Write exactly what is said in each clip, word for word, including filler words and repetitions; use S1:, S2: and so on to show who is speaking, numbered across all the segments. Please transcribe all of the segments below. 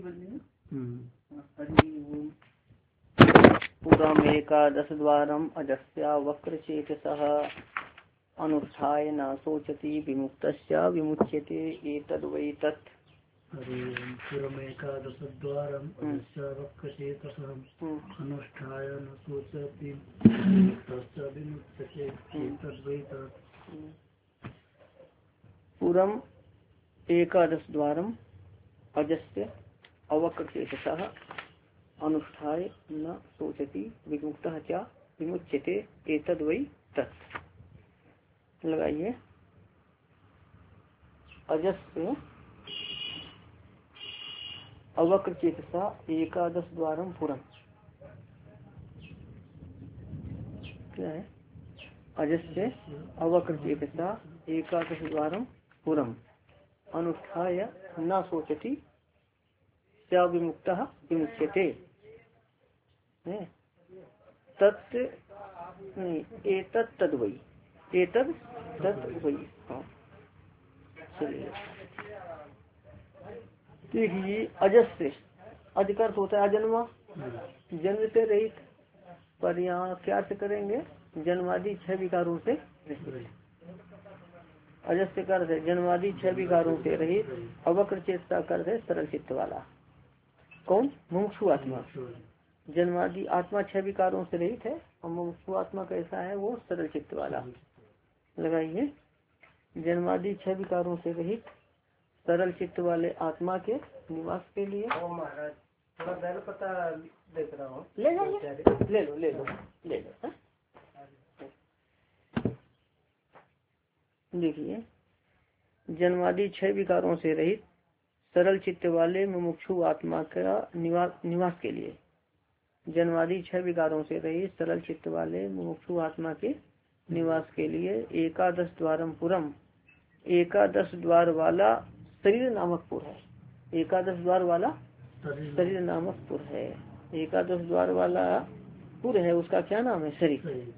S1: पुरमेकादश द्वारम अजस्या वक्रचेतसः अनुष्ठाय न शोचति विमुक्तस्य विमुच्यते एतद्वै तत्।
S2: पुरमेकादश द्वारम अजस्या वक्रचेतसः अनुष्ठाय न शोचति विमुक्तस्य विमुच्यते एतद्वै तत्।
S1: पुरम एकादश द्वारम अजस्य अवक्रचेतसः अनुष्ठाय न शोचति विमुक्तः च विमुच्यते एतद्वै तत्। लगाइए अजस्य अवक्रचेतसा एकादश द्वारम पुरम। क्या है? अजस्य अवक्रचेतसा एकादश द्वारम पुरम अनुष्ठाय न शोचति च विमुक्तः विमुच्यते तत् नहीं एतत् तद्वै एतद तद्वै। चलिए देखिए अजस्य अधिकार होता है अजन्मा जन्म से रहित, पर यहाँ क्या से करेंगे जन्मादि छह विकारों से रहित। अजस्य कर है जन्मादि छह विकारों से रहित, अवक्र चेतसा कर है सरल चित्त वाला। कौन? मुमुक्षु आत्मा। जन्मादि आत्मा छह विकारों से रहित है और मुमुक्षु आत्मा कैसा है? वो सरल चित्त वाला। लगाइए जन्मादि छह विकारों से रहित सरल चित्त वाले आत्मा के निवास के लिए महाराज थोड़ा बैल पता देख रहा हूँ। ले लो ले लो ले लो ले लो। देखिए जन्मादि छह विकारों से रहित सरल चित्त वाले मुमुक्षु आत्मा का निवास निवास के लिए, जन्मादि छह विकारों से रहित सरल चित्त वाले मुमुक्षु आत्मा के निवास के लिए एकादश द्वारम पुरम एकादश द्वार वाला शरीर नामक पुर है। एकादश द्वार वाला शरीर नामक पुर है। एकादश द्वार वाला पुर है, उसका क्या नाम है? शरीर।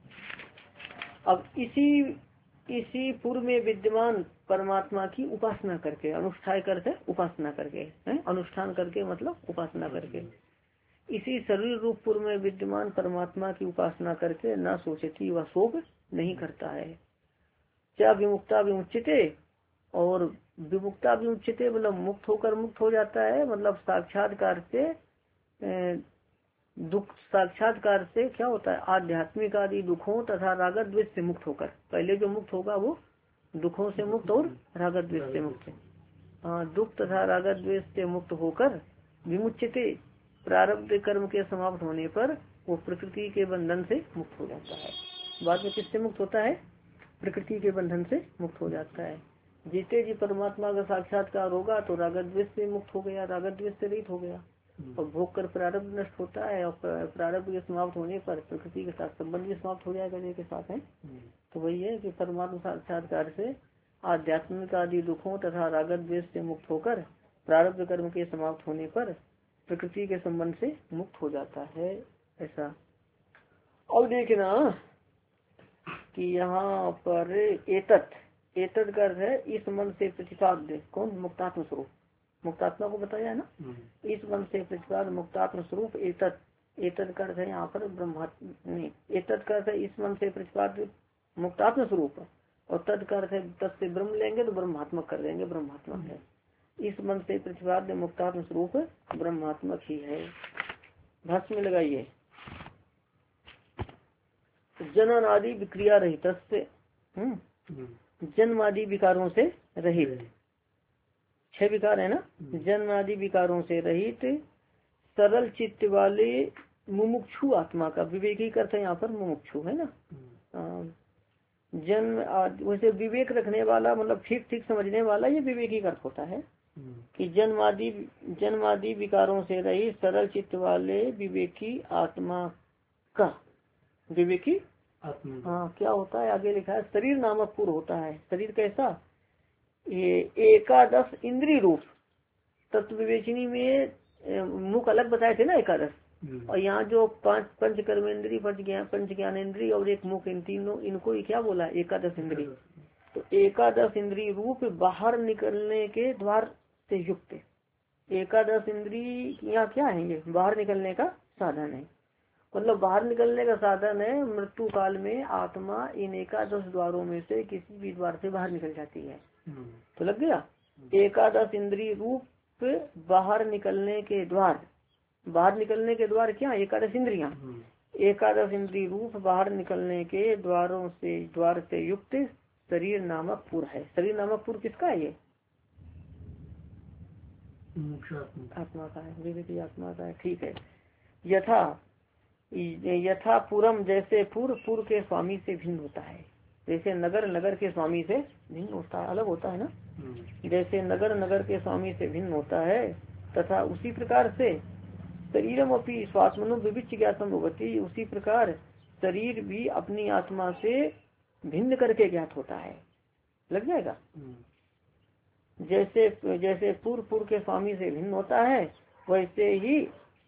S1: अब इसी इसी पूर्व में विद्यमान परमात्मा की उपासना करके, अनुष्ठान करके उपासना करके है, अनुष्ठान करके मतलब उपासना करके, इसी शरीर रूप पूर्व में विद्यमान परमात्मा की उपासना करके न सोचती वह शोक नहीं करता है। क्या विमुक्ता विमुच्यते, और विमुक्ता विमुच्यते मतलब मुक्त होकर मुक्त हो जाता है, मतलब साक्षात्कार से दुख साक्षात्कार से क्या होता है? आध्यात्मिक आदि दुखों तथा रागत द्वेष से मुक्त होकर, पहले जो मुक्त होगा वो दुखों से मुक्त और रागत द्वेष से मुक्त। हाँ, दुख तथा रागत द्वेष से मुक्त होकर विमुच्यते प्रारब्ध कर्म के समाप्त होने पर वो प्रकृति के बंधन से मुक्त हो जाता है। बाद में किससे मुक्त होता है? प्रकृति के बंधन से मुक्त हो जाता है। जीते जी परमात्मा का साक्षात्कार होगा तो रागत द्वेष से मुक्त हो गया, रागत द्वेष से रहित हो गया, और भोग कर प्रारब्ध नष्ट होता है और प्रारब्ध के समाप्त होने पर प्रकृति के साथ संबंध भी समाप्त हो जाएगा के साथ है। तो वही है कि परमात्मा साक्षात्कार से आध्यात्मिक आदि दुखों तथा रागत द्वेष से मुक्त होकर प्रारब्ध कर्म के समाप्त होने पर प्रकृति के संबंध से मुक्त हो जाता है। ऐसा और देखना कि यहाँ पर एतत् एतत् का अर्थ है इस मन से प्रतिपाद्य। कौन? मुक्तात्म स्वरूप। मुक्तात्मा को बताया है ना, इस मन से प्रतिपाद्य मुक्तात्म स्वरूप एतत्। एतत् का अर्थ है यहाँ पर ब्रह्मात्म नहीं, एतत् का अर्थ है इस मन से प्रतिपाद्य मुक्तात्म स्वरूप, और तद का अर्थ है तद से ब्रह्म लेंगे तो ब्रह्मात्मक कर देंगे, ब्रह्मात्मक है। इस मन से प्रतिपाद्य मुक्तात्म स्वरूप ब्रह्मात्मक ही है। भाष्य में लगाइए जनन आदि विक्रिया रहित से, जन्म आदि विकारों से रहित, छह विकार है ना, जन्म आदि विकारों से रहित सरल चित्त वाले मुमुक्षु आत्मा का, विवेकी करते हैं यहाँ पर मुमुक्षु है ना, जन्म आदि वैसे विवेक रखने वाला मतलब ठीक ठीक समझने वाला, ये विवेकी अर्थ होता है कि जन्म आदि जन्म आदि विकारों से रहित सरल चित्त वाले विवेकी आत्मा का, विवेकी हाँ क्या होता है? आगे लिखा है शरीर नामक पुर होता है। शरीर कैसा? ये एकादश इंद्रिय रूप तत्व विवेचनी में मुख अलग बताए थे ना एकादश, और यहाँ जो पांच पंच कर्मेंद्री पंच ज्ञान पंच ज्ञानेन्द्रीय और एक मुख, इन तीनों इनको ही क्या बोला? एकादश इंद्रिय। तो एकादश इंद्रिय रूप बाहर निकलने के द्वार से युक्त, एकादश इंद्रिय क्या है, ये बाहर निकलने का साधन है। मतलब बाहर निकलने का साधन है। मृत्यु काल में आत्मा इन एकादश द्वारों में से किसी भी द्वार से बाहर निकल जाती है। तो लग गया, एकादश इंद्रिय रूप बाहर निकलने के द्वार, बाहर निकलने के द्वार क्या, एकादश इंद्रियां, एकादश इंद्रिय रूप बाहर निकलने के द्वारों से द्वार से युक्त शरीर नामक पुर है। शरीर नामक पुर किसका है, ये आत्मा का है, विवेकी आत्मा का है। ठीक है। यथा यथा पुरम, जैसे पुर पुर के स्वामी से भिन्न होता है, जैसे नगर नगर के स्वामी से भिन्न होता है, अलग होता है ना, जैसे नगर नगर के स्वामी से भिन्न होता है, तथा उसी प्रकार से शरीरम अपनी स्वात्मनो विविच्य ज्ञातम होती, उसी प्रकार शरीर भी अपनी आत्मा से भिन्न करके ज्ञात होता है। लग जाएगा। जैसे जैसे पूर्व पूर्व के स्वामी से भिन्न होता है, वैसे ही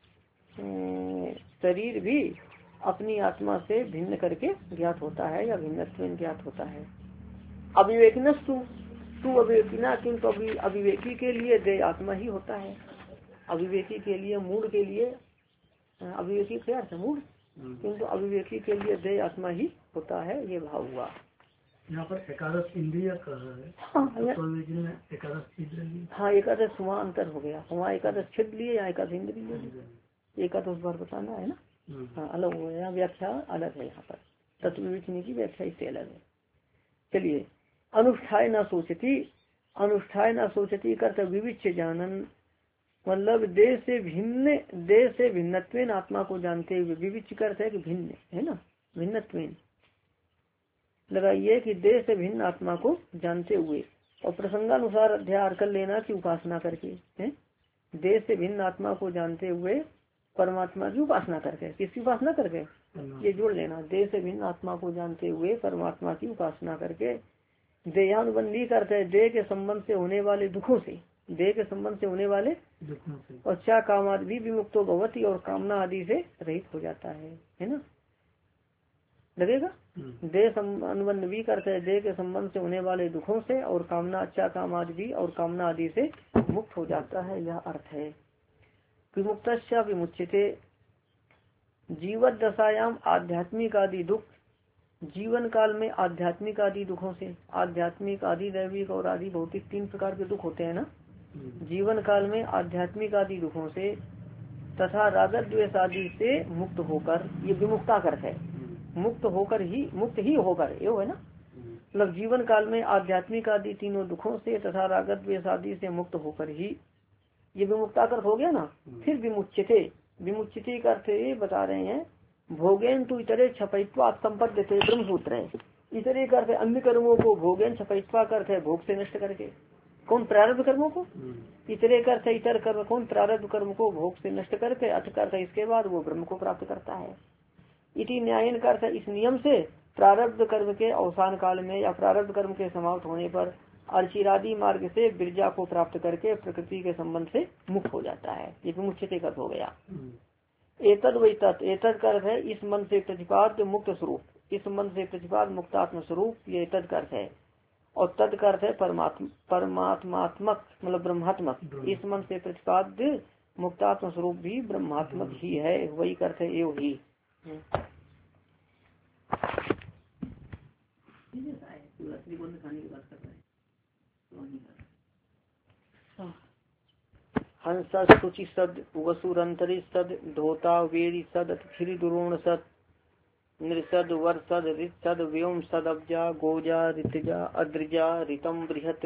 S1: शरीर भी अपनी आत्मा से भिन्न करके ज्ञात होता है या भिन्नत्व ज्ञात होता है। अविवेकिनस्तु तू अविवेकिना, किंतु अभी अविवेकी के लिए देह आत्मा ही होता है। अविवेकी के लिए, मूड के लिए, अविवेकी क्या अर्थ है, मूड, किंतु अविवेकी के लिए देह आत्मा ही होता है। ये भाव हुआ।
S2: यहाँ पर एकादश इंद्रिय कह रहा है।
S1: हाँ,
S2: तो एकादश इंद्रिय,
S1: हाँ एकादश वहाँ अंतर हो गया, वहाँ एकादश छिद लिए, यहाँ एकादश इंद्रिय, एकादश बार बताना है ना। हाँ अलग हो गया, व्याख्या अलग है यहाँ पर, तत्व विवेचनी की व्याख्या इससे अलग है। चलिए, अनुष्ठाय न सोचती, अनुष्ठाय न सोचती करते विविच्य जानन, मतलब देह से भिन्न, देह से भिन्नत्वेन आत्मा को जानते हुए, विविच्य करते है कि भिन्न है ना, भिन्नत्वेन लगाइए कि देह से भिन्न आत्मा को जानते हुए, और प्रसंगानुसार अध्याय कर लेना कि उपासना करके है, देह से भिन्न आत्मा को जानते हुए परमात्मा की उपासना करके, किसकी उपासना करके, ये जोड़ लेना, देह से भिन्न आत्मा को जानते हुए परमात्मा की उपासना करके, देहानुबंधी करते है देह के संबंध से होने वाले दुखों से, देह के संबंध से होने वाले दुखों से, और चा कामादि भी विमुक्तो भवति, और कामना आदि से रहित हो जाता है, है ना, लगेगा। देह अनुबंध भी करते हैं देह के संबंध से होने वाले दुखों से, और कामना, अच्छा काम आदि भी, और कामना आदि से मुक्त हो जाता है, यह अर्थ है। विमुक्तस्य विमुच्यते, जीवत दशायाम आध्यात्मिक आदि दुख, जीवन काल में आध्यात्मिक आदि दुखों से, आध्यात्मिक आदि दैविक और आदि भौतिक तीन प्रकार के दुख होते हैं ना, जीवन काल में आध्यात्मिक आदि दुखों से तथा रागत द्वेष आदि से मुक्त होकर, ये विमुक्ता करते है, मुक्त होकर ही, मुक्त ही होकर, ये है ना, मतलब जीवन काल में आध्यात्मिक आदि तीनों दुखों से तथा रागत द्वेष आदि से मुक्त होकर ही, ये विमुक्ता कर हो गया ना। फिर विमुच्यते, विमुच्यते का अर्थ ये बता रहे हैं, भोगेन तु इतरे छपयित्वा संपद्यते ब्रह्म सूत्र है, इतरे का अर्थ अन्य कर्मों को, भोगेन छपयित्वा का अर्थ है भोग से नष्ट करके, कौन, प्रारब्ध कर्मों को, इतरे का अर्थ इतर कर्म, कौन, प्रारब्ध कर्म को भोग से नष्ट करके, अर्थ का अर्थ इसके बाद वो ब्रह्म को प्राप्त करता है। इति न्यायन का अर्थ इस नियम से प्रारब्ध कर्म के अवसान काल में या प्रारब्ध कर्म के समाप्त होने पर अर्चिरादि मार्ग से विरजा को प्राप्त करके प्रकृति के संबंध से मुक्त हो जाता है, ये विमुच्यते का हो गया। एतद वही तत्, एतद का अर्थ है इस मन से प्रतिपाद्य मुक्त स्वरूप, इस मन से प्रतिपाद्य मुक्तात्म स्वरूप, ये तद का अर्थ है, और तद का अर्थ है परमात्मा, परमात्मात्मक मतलब ब्रह्मात्मक, इस मन से प्रतिपाद्य मुक्तात्म स्वरूप भी ब्रह्मात्मक ही है, वही का अर्थ है एव ही। हंस शुचि सद वसुरंतरी सद धोता वेरी सद खिरी दुरोण सद नृसद वर सद ऋत सद व्योम सद अब्जा गोजा ऋतजा अद्रजा ऋतम बृहत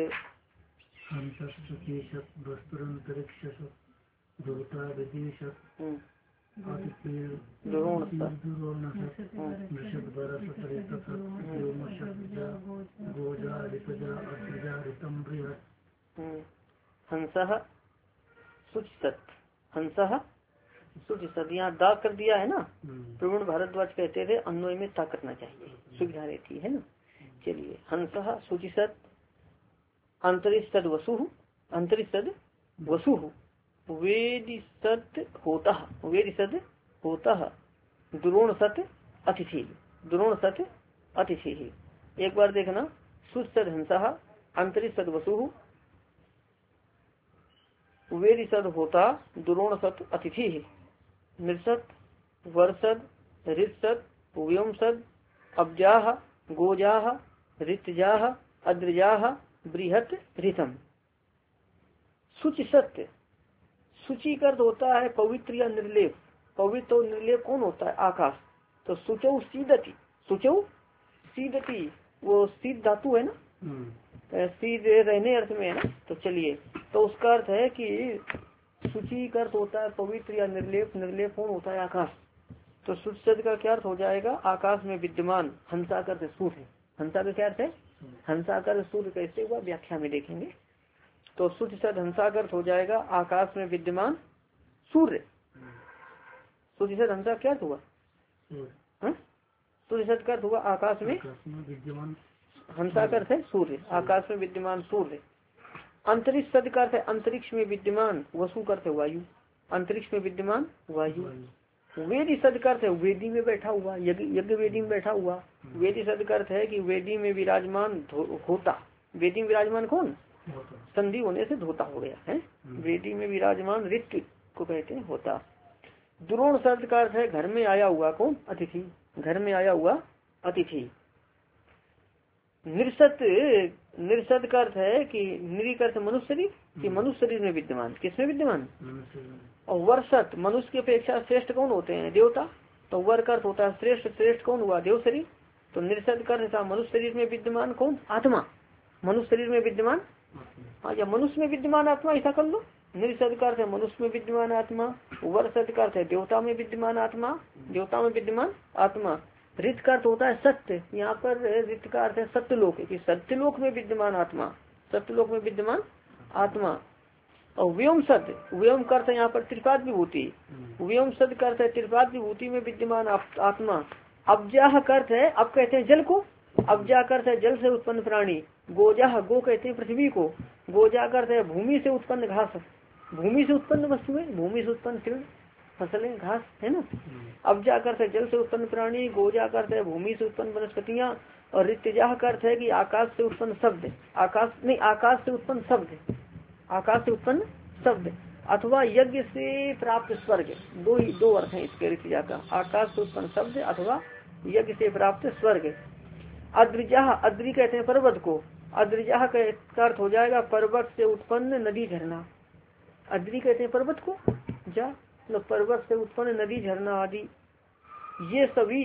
S1: हंस सुचिसत, हंस सुचिसत, यहाँ दाग कर दिया है ना, प्रवीण भारद्वाज कहते थे अन्वय में ता करना चाहिए, सुविधा रहती है ना। चलिए, हंस सुचिसत अंतरिष्ठ वसु, अंतरिष्ठ वसु वेदिसत होता, वेदिसत होता, द्रोण सत अतिथि, द्रोण सत अतिथि। एक बार देखना, सुसद हंस अंतरिष्ठ वसु वेद सद होता दुरोण सत अतिथि नृसत वर्षद ऋतसद व्योम सद अब्जाह गोजाह ऋतजाह अद्रजाह बृहत ऋतम। शुचि सत्य शुचि का अर्थ होता है पवित्र या निर्लेप। पवित्र और निर्लेप कौन होता है? आकाश। तो सुचौ सीदति, सुचौ सीदति वो सीध धातु है ना, सीध रहने अर्थ में है ना। तो चलिए, तो उसका अर्थ है कि शुचि का अर्थ होता है पवित्र या निर्लेप। निर्लेप कौन होता है? आकाश। तो शुच शब्द का क्या अर्थ हो जाएगा? आकाश में विद्यमान। हंसा का अर्थ सूर्य। हंसा का क्या अर्थ है? हंसा का अर्थ सूर्य कैसे हुआ व्याख्या में देखेंगे। तो शुच शब्द हंसा का अर्थ हो जाएगा आकाश में विद्यमान सूर्य। शुच शब्द हंसा क्या अर्थ हुआ? शुच शब्द का अर्थ हुआ आकाश में
S2: विद्यमान।
S1: हंसा का अर्थ है सूर्य, आकाश में विद्यमान सूर्य। अंतरिक्ष शब्द का अर्थ है अंतरिक्ष में विद्यमान। वसु का अर्थ है वायु। अंतरिक्ष में विद्यमान वायु। वेदी शब्द का अर्थ है वेदी में बैठा हुआ, यज्ञ वेदी में बैठा हुआ। वेदी शब्द का अर्थ है कि वेदी में विराजमान होता। वेदी में विराजमान कौन? संधि होने से धोता हो गया है। वेदी में विराजमान ऋत को कहते हैं होता। द्रोण शब्द का अर्थ है घर में आया हुआ कौन? अतिथि। घर में आया हुआ अतिथि। निर्सत निर्सत का अर्थ है कि निरी का अर्थ मनुष्य शरीर कि मनुष्य शरीर में विद्यमान। किसमें विद्यमान? और वर्षत मनुष्य की अपेक्षा श्रेष्ठ कौन होते हैं? देवता। तो वर का अर्थ होता है श्रेष्ठ। श्रेष्ठ कौन हुआ? देव शरीर। तो निर्सत का अर्थ था मनुष्य शरीर में विद्यमान कौन? आत्मा। मनुष्य शरीर में विद्यमान हाँ, या मनुष्य में विद्यमान आत्मा, ऐसा कर लो। निर्सत का अर्थ है मनुष्य में विद्यमान आत्मा। वर्षत का अर्थ है देवता में विद्यमान आत्मा। देवता में विद्यमान आत्मा। ऋत का अर्थ होता है सत्य। यहाँ पर ऋत का अर्थ है सत्यलोक, कि सत्यलोक में विद्यमान आत्मा। सत्यलोक में विद्यमान आत्मा। और व्योम सद व्योम का अर्थ है यहाँ पर त्रिपाद विभूति। व्योम सद का अर्थ है त्रिपाद विभूति में विद्यमान आत्मा। अब्जाह का अर्थ है, अब कहते हैं जल को। अब्जा का अर्थ है जल से उत्पन्न प्राणी। गोजाह गो कहते हैं पृथ्वी को। गोजा का अर्थ है भूमि से उत्पन्न घास। भूमि से उत्पन्न वस्तुएं, भूमि से उत्पन्न तृण फसलें घास है ना। अब्जा का अर्थ है जल से उत्पन्न प्राणी। गोजा का अर्थ है भूमि से उत्पन्न वनस्पतियां। और ऋतजाह का अर्थ है कि आकाश से उत्पन्न शब्द। आकाश नहीं, आकाश से उत्पन्न शब्द। आकाश से उत्पन्न शब्द अथवा यज्ञ से प्राप्त स्वर्ग। दो ही दो अर्थ है इसके ऋतजा का। आकाश से उत्पन्न शब्द अथवा यज्ञ से प्राप्त स्वर्ग। अद्रिजाह अद्रि कहते हैं पर्वत को। अद्रिजाह का अर्थ हो जाएगा पर्वत से उत्पन्न नदी झरना। अद्रि कहते हैं पर्वत को, जा मतलब पर्वत से उत्पन्न नदी झरना आदि। ये सभी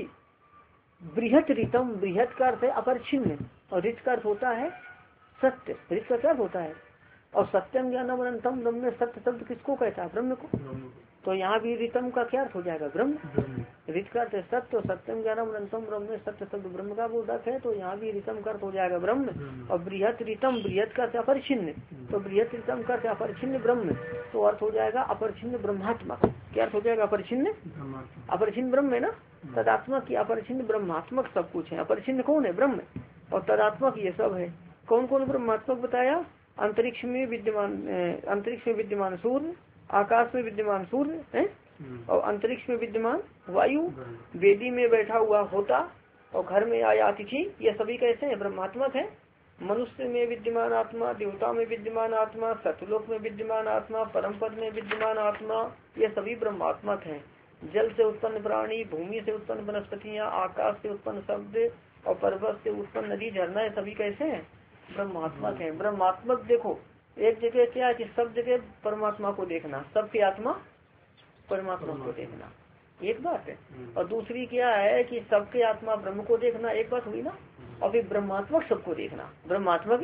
S1: बृहत ऋतम। बृहत का अर्थ है अपरिच्छिन्न और ऋत का अर्थ होता है सत्य। ऋत का क्या होता है? और सत्यम ज्ञानम अनंतम ब्रह्म में सत्य शब्द किसको कहता है? ब्रह्म को। तो यहाँ भी ऋतम का क्या अर्थ हो जाएगा? ब्रह्म। ऋत का अर्थ है सत्य और सत्यम ज्ञानम अनंतम ब्रह्म में सत्य शब्द ब्रह्म का बोधक है। तो यहाँ भी ऋतम का अर्थ हो जाएगा ब्रह्म। और बृहत ऋतम बृहत का अर्थ अपरिच्छिन्न। तो बृहत ऋतम का अर्थ अपरिच्छिन्न ब्रह्म। तो अर्थ हो जाएगा अपरिच्छिन्न ब्रह्मात्मक। क्या अर्थ हो जाएगा? अपरिच्छिन्न अपरिच्छिन्न ब्रह्म है ना। तदात्मक की अपरिच्छिन्न ब्रह्मात्मक सब कुछ है। अपरिच्छिन्न कौन है? ब्रह्म। और तदात्मक ये सब है। कौन कौन ब्रह्मात्मक बताया? अंतरिक्ष में विद्यमान अंतरिक्ष में विद्यमान सूर्य। आकाश में विद्यमान सूर्य है। और अंतरिक्ष में विद्यमान वायु। वेदी में बैठा हुआ होता। और घर में आया अतिथि। ये सभी कैसे हैं? ब्रह्मात्मक है। मनुष्य में विद्यमान आत्मा, देवता में विद्यमान आत्मा, सतलोक में विद्यमान आत्मा, परम पद में विद्यमान आत्मा, ये सभी ब्रह्मात्मक हैं। जल से उत्पन्न प्राणी, भूमि से उत्पन्न वनस्पतियां, आकाश से उत्पन्न शब्द और पर्वत से उत्पन्न नदी झरना, ये सभी कैसे हैं? ब्रह्मात्मक है। ब्रह्मात्मक देखो, एक जगह क्या है कि सब जगह परमात्मा को देखना, सबकी आत्मा परमात्मा को देखना, एक बात है। और दूसरी क्या है कि सबके आत्मा ब्रह्म को देखना, एक बात हुई ना। और फिर ब्रह्मात्मक सबको देखना, ब्रह्मात्मक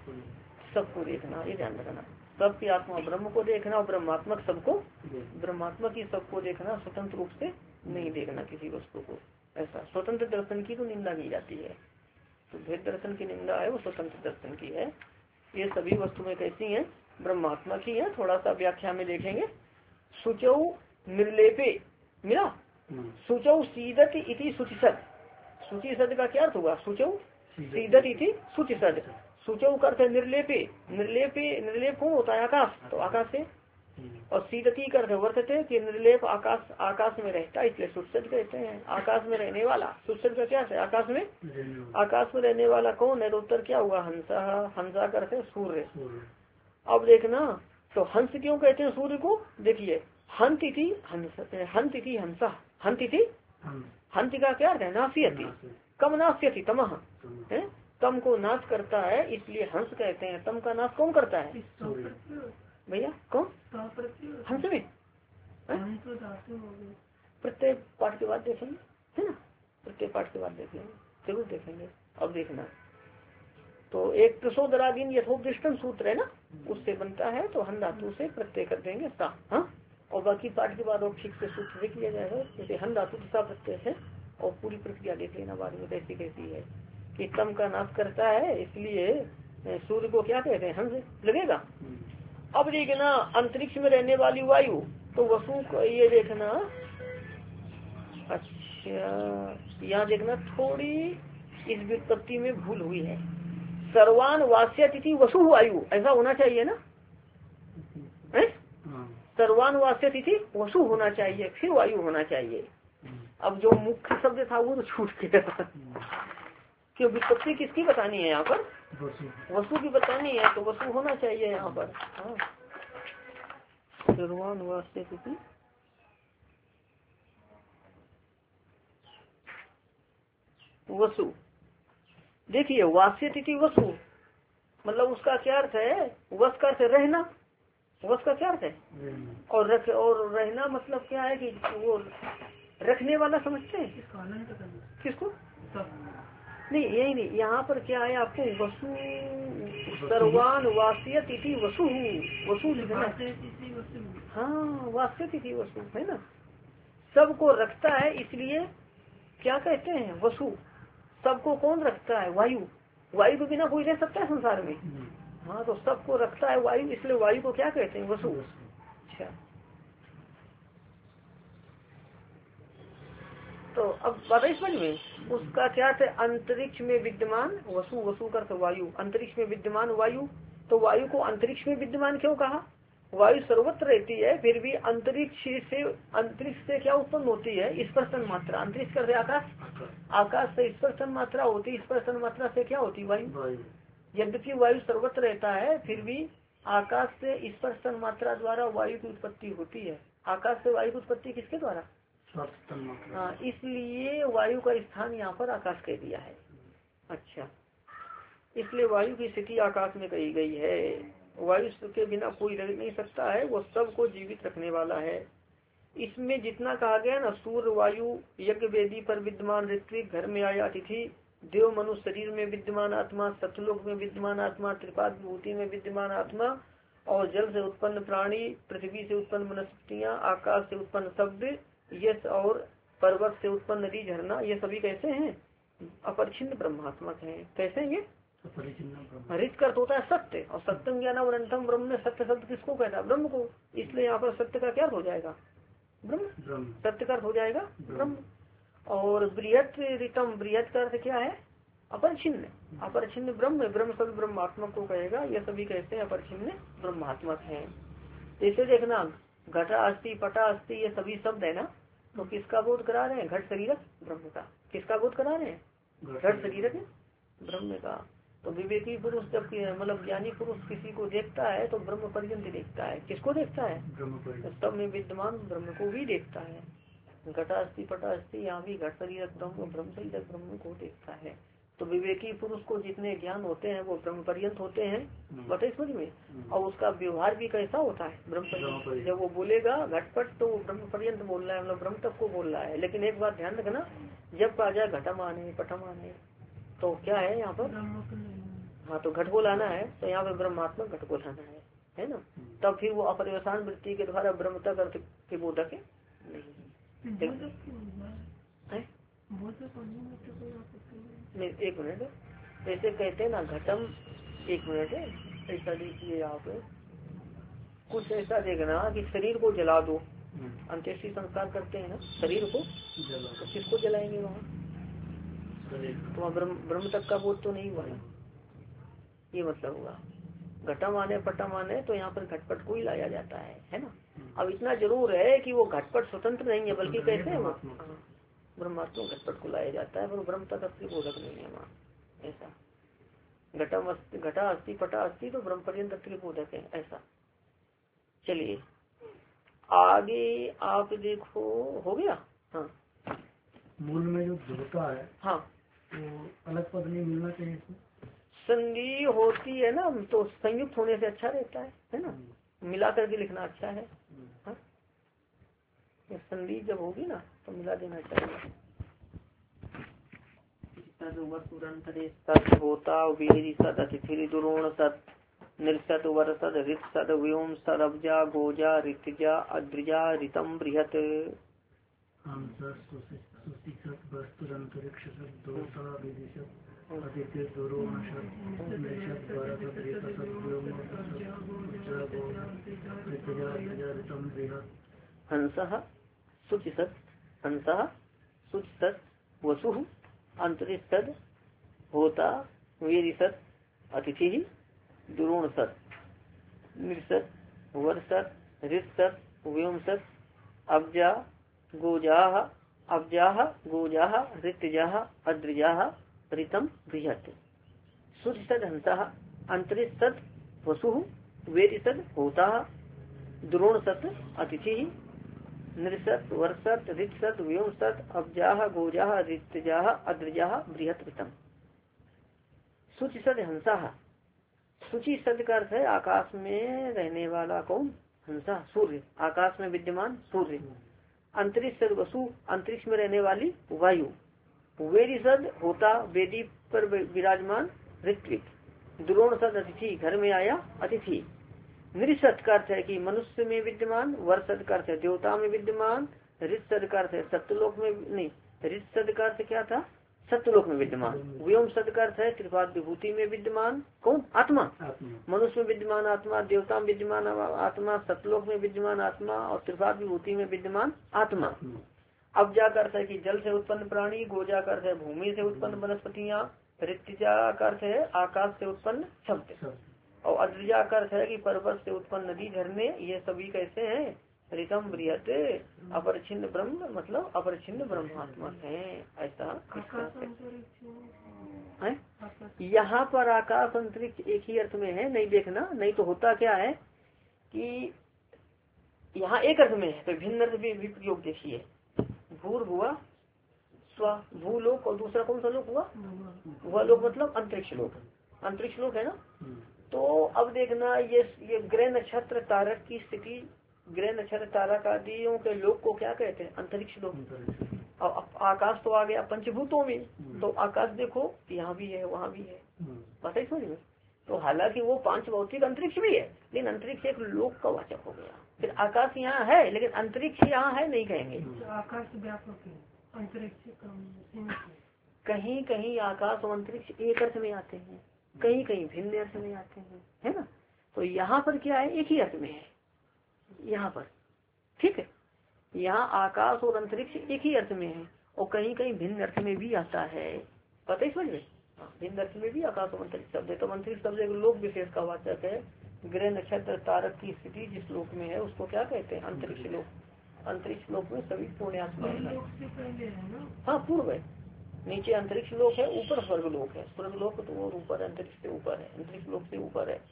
S1: सबको देखना, ये ध्यान रखना। सबकी आत्मा ब्रह्म को देखना और ब्रह्मात्मक सबको, ब्रह्मात्मक ही सबको देखना, स्वतंत्र रूप से नहीं देखना किसी वस्तु को। ऐसा स्वतंत्र दर्शन की तो निंदा की जाती है। तो भेद दर्शन की निंदा है वो स्वतंत्र दर्शन की है। ये सभी वस्तुएं कैसी हैं? ब्रह्मात्मक ही है। थोड़ा सा व्याख्या में देखेंगे। शुचौ निर्लेपे मिला। शुचौ सीदत इति शुचिसद। शुचि शब्द का क्या अर्थ होगा? शुचौ सीदत इति शुचिसद। शुचौ का अर्थ है निर्लेपे। निर्लेपे निर्लेप कौन होता है? आकाश। तो आकाश से। और सीदती का अर्थ वर्तते कि निर्लेप आकाश आकाश में रहता है, इसलिए सुसद कहते हैं। आकाश में रहने वाला। सुसद का क्या है? आकाश में आकाश में रहने वाला कौन है? तो उत्तर क्या हुआ? हंसा। हंसा का अर्थ है सूर्य। अब देखना तो हंस क्यों कहते हैं सूर्य को? देखिए हंत इति हंस, हंत इति हंसा, हंत इति हंत का क्या अर्थ है? नास्यति, कम नास्यति तमह है, तम को नाश करता है इसलिए हंस कहते हैं। तम का नाश कौन करता है भैया? कौन? हंस में प्रत्येक पाठ के बाद देखेंगे, है ना, प्रत्येक पाठ के बाद देखेंगे, जरूर देखेंगे। अब देखना तो एक प्रसोदरादीन यथोपदिष्टम सूत्र है ना, उससे बनता है, तो हन धातु से प्रत्यय कर देंगे सा। हाँ, और बाकी पाठ के बाद और ठीक से सूत्र देख लिया जाएगा। जैसे हन धातु सा प्रत्यय है, और पूरी प्रक्रिया देख लेना बाद में कैसी कैसी है कि तम का नाश करता है इसलिए सूर्य को क्या कहते हैं? हंस लगेगा। अब देखना अंतरिक्ष में रहने वाली वायु, तो वसु को ये देखना, अच्छा यहाँ देखना थोड़ी इस व्युत्पत्ति में भूल हुई है। सर्वान वास्यतिथि वसु वायु ऐसा होना चाहिए ना, है? सर्वान वास्यतिथि वसु होना चाहिए, फिर वायु होना चाहिए। अब जो मुख्य शब्द था वो तो छूट गया। क्यों व्युत्पत्ति किसकी बतानी है यहाँ पर? वसु की बतानी है, तो वसु होना चाहिए यहाँ पर। हाँ, सर्वान वास्यतिथि वसु। देखिए वास्य तिथि वसु मतलब उसका क्या अर्थ है? वस का अर्थ रहना, वस का क्या अर्थ है? और रख और रहना मतलब क्या है कि वो रखने वाला, समझते हैं किसको? नहीं यही नहीं, यहाँ पर क्या है आपको वसु, सर्वान वास्य तिथि वसु, वसु लिखना। हाँ वास्य तिथि वसु है ना, सबको रखता है इसलिए क्या कहते हैं? वसु। सबको कौन रखता है? वायु। वायु के बिना कोई रह सकता है संसार में? हाँ, तो सबको रखता है वायु, इसलिए वायु को क्या कहते हैं? वसु। अच्छा, तो अब बात है समझ में। उसका क्या थे? अंतरिक्ष में विद्यमान वसु, वसु का वायु, अंतरिक्ष में विद्यमान वायु। तो वायु को अंतरिक्ष में विद्यमान क्यों कहा? वायु सर्वत्र रहती है, फिर भी अंतरिक्ष से अंतरिक्ष से क्या उत्पन्न होती है? स्पर्शन मात्रा। अंतरिक्ष कर आकाश, आकाश से स्पर्शन मात्रा होती है, स्पर्शन मात्रा से क्या होती? वायु। यद्यपि वायु सर्वत्र रहता है, फिर भी आकाश से स्पर्शन मात्रा द्वारा वायु की उत्पत्ति होती है। आकाश से वायु की उत्पत्ति किसके द्वारा? हाँ, इसलिए वायु का स्थान यहाँ पर आकाश कह दिया है। अच्छा, इसलिए वायु की स्थिति आकाश में कही गई है। वायु के बिना कोई रह नहीं सकता है, वो सबको जीवित रखने वाला है। इसमें जितना कहा गया ना, सूर्य वायु यज्ञ वेदी पर विद्यमान ऋत्विक, घर में आया अतिथि, देव मनुष्य शरीर में विद्यमान आत्मा, सतलोक में विद्यमान आत्मा, त्रिपाद विभूति में विद्यमान आत्मा, और जल से उत्पन्न प्राणी, पृथ्वी से उत्पन्न वनस्पतियाँ, आकाश से उत्पन्न शब्द, यश और पर्वत से उत्पन्न नदी झरना, ये सभी कैसे हैं? अपरिछिन्न ब्रह्मात्मक हैं। कैसे हैं ये? रिच का अर्थ होता है सत्य, और सत्यम ज्ञानम अनंतम ब्रह्म में सत्य शब्द किसको कहता है? ब्रह्म को। इसलिए यहाँ पर सत्य का क्या अर्थ हो जाएगा? ब्रह्म। सत्य का अर्थ हो जाएगा ब्रह्म। और बृहत ऋतम, बृहत का अर्थ क्या है? अपरिछिन्न, अपरिछिन्न ब्रह्म, ब्रह्म शब्द ब्रह्मात्मक को कहेगा। ये सभी कहते हैं अपरिछिन्न ब्रह्मात्मक है। जैसे देखना घटा अस्थि पटा अस्थि, ये सभी शब्द है ना, तो किसका बोध करा रहे हैं? घट शरीरक ब्रह्म का। किसका बोध करा रहे हैं? घट शरीरक ब्रह्म का। तो विवेकी पुरुष जब मतलब ज्ञानी पुरुष किसी को देखता है तो ब्रह्म पर्यंत देखता है। किसको देखता है? सब में विद्यमान ब्रह्म को भी देखता है। घटास्थि पटास्थि, यहाँ भी घट शरीरक ब्रह्म, ब्रह्म शरीरक ब्रह्म को देखता है। तो विवेकी पुरुष को जितने ज्ञान होते हैं वो ब्रह्म पर्यंत होते हैं, बता समझ में। और उसका व्यवहार भी कैसा होता है? ब्रह्म पर्यंत। जब वो बोलेगा घटपट तो ब्रह्म पर्यंत बोल रहा है, मतलब ब्रह्म तक को बोल रहा है। लेकिन एक बात ध्यान रखना, जब कहा जाए घटम आने पटम आने, तो क्या है यहाँ पर? हाँ, तो घट को लाना है, तो यहाँ पर ब्रह्मात्मक घट को लाना है, है ना। तब फिर वो अपरिवसान वृत्ति के द्वारा ब्रह्म तक अर्थ के बोधक नहीं। एक मिनट, जैसे कहते हैं ना घटम, एक मिनट है, ऐसा देखिए आप कुछ ऐसा देखना कि शरीर को जला दो, अंत्येष्टि संस्कार करते हैं ना, शरीर को तो किसको जलाएंगे वहाँ? तो ब्रह्म ब्रह्म तक का बोध तो नहीं हुआ ना, ये मतलब हुआ। घटम आने पटम आने, तो यहाँ पर घटपट को ही लाया जाता है, है ना। अब इतना जरूर है कि वो घटपट स्वतंत्र नहीं है, बल्कि कैसे है वो ब्रह्मात्मा घटपट को लाया जाता है, पर ब्रह्म तक अस्थि बोधक नहीं है वहाँ, ऐसा। घटम घटा अस्थि पटा अस्थि, तो ब्रह्म पर्यंत अस्थि बोधक है, ऐसा। चलिए आगे आप देखो, हो गया। हाँ
S2: मूल में जो धोता है
S1: हाँ
S2: वो अलग पद नहीं मिलना चाहिए इसमें।
S1: संधि होती है ना तो संयुक्त होने से अच्छा रहता है है ना, मिला करके लिखना अच्छा है। हाँ? संधि जब होगी ना तो मिला देना चाहिए। सत होता वीर सद अतिथि दुरोण सत निर्सत वरसद ऋत सद व्योम सद अब्जा गोजा ऋतजा अद्रिजा ऋतम बृहत। हंस शुच सत हंस शुच सत वसु अंतरिक्षद होता वीर सत अतिथि दुरोण सत निर्सत वर्षत ऋत व्योम सत अब्जा गोजा अब्जा गोजा ऋतजा अद्रिजा ऋतम बृहत। शुच सद हंस अंतरिक्ष सद वसु वेद सद होता द्रोण सत अतिथि निर्सत वर्षत ऋत व्योम सत अब्जा गोजा ऋतजा अद्रिजा बृहत ऋतम। शुच सद हंसा, शुचि सद का अर्थ है आकाश में रहने वाला कौन, हंसा सूर्य, आकाश में विद्यमान सूर्य। अंतरिक्ष सद वसु, अंतरिक्ष में रहने वाली वायु। वेदी सद होता, वेदी पर विराजमान ऋत्विक। द्रोण सद अतिथि, घर में आया अतिथि। नृसत का अर्थ है कि मनुष्य में विद्यमान। वर्षद का अर्थ है देवता में विद्यमान। ऋत सद का अर्थ है सत्यलोक में, नहीं ऋत सद का अर्थ क्या था, सत्यलोक में विद्यमान। व्योम सद का अर्थ है त्रिपाद विभूति में विद्यमान कौन, आत्मा। मनुष्य में विद्यमान आत्मा, देवता में विद्यमान आत्मा, सत्यलोक में विद्यमान आत्मा और त्रिपाद विभूति में विद्यमान आत्मा। अब जा कर है कि जल से उत्पन्न प्राणी, गोजा का अर्थ है भूमि से उत्पन्न वनस्पतियाँ, ऋतिजा का अर्थ है आकाश से उत्पन्न शब्द, और अद्रिजा का अर्थ है कि पर्वत से उत्पन्न नदी झरने, ये सभी कैसे हैं, ऋतम बृहत अपरिछिन्न ब्रह्म, मतलब अपरिछिन्न ब्रह्मात्मा है। ऐसा है। यहाँ पर आकाश अंतरिक्ष एक ही अर्थ में है, नहीं देखना, नहीं तो होता क्या है कि यहाँ एक अर्थ में है तो भिन्न अर्थ भी, भी प्रयोग देखिए। भूर हुआ स्व भूलोक और दूसरा कौन सा लोक हुआ, वह लोक मतलब अंतरिक्ष लोक, अंतरिक्ष लोक है ना। तो अब देखना ये ये ग्रह नक्षत्र तारक की स्थिति, ग्रह नक्षत्र तारक आदियों के लोक को क्या कहते हैं, अंतरिक्ष लोक। और आकाश तो आ गया पंचभूतों में, तो आकाश देखो यहाँ भी है वहाँ भी है, पता ही समझ में। तो हालांकि वो पांच भौतिक अंतरिक्ष भी है, लेकिन अंतरिक्ष एक लोक का वाचक हो गया। फिर आकाश यहाँ है लेकिन अंतरिक्ष यहाँ है नहीं कहेंगे।
S2: आकाश व्यापक है, अंतरिक्ष
S1: कहीं कहीं आकाश और अंतरिक्ष एक अर्थ में आते हैं, कहीं कहीं भिन्न अर्थ में आते हैं, है ना। तो यहाँ पर क्या है, एक ही अर्थ में है यहाँ पर, ठीक है। यहाँ आकाश और अंतरिक्ष एक ही अर्थ में है और कहीं कहीं भिन्न अर्थ में भी आता है, पता ही समझ में। भिन्न अर्थ में भी आकाश और अंतरिक्ष शब्द है। तो अंतरिक्ष शब्द एक लोक विशेष का वाचक है। ग्रह नक्षत्र तारक की स्थिति जिस लोक में है उसको क्या कहते हैं, अंतरिक्ष लोक। अंतरिक्ष लोक में सभी पुण्यात्मा है। हाँ पूर्व है, नीचे अंतरिक्ष लोक है, ऊपर स्वर्ग लोक है। स्वर्ग लोक तो और ऊपर, अंतरिक्ष से ऊपर है, अंतरिक्ष लोक से ऊपर है।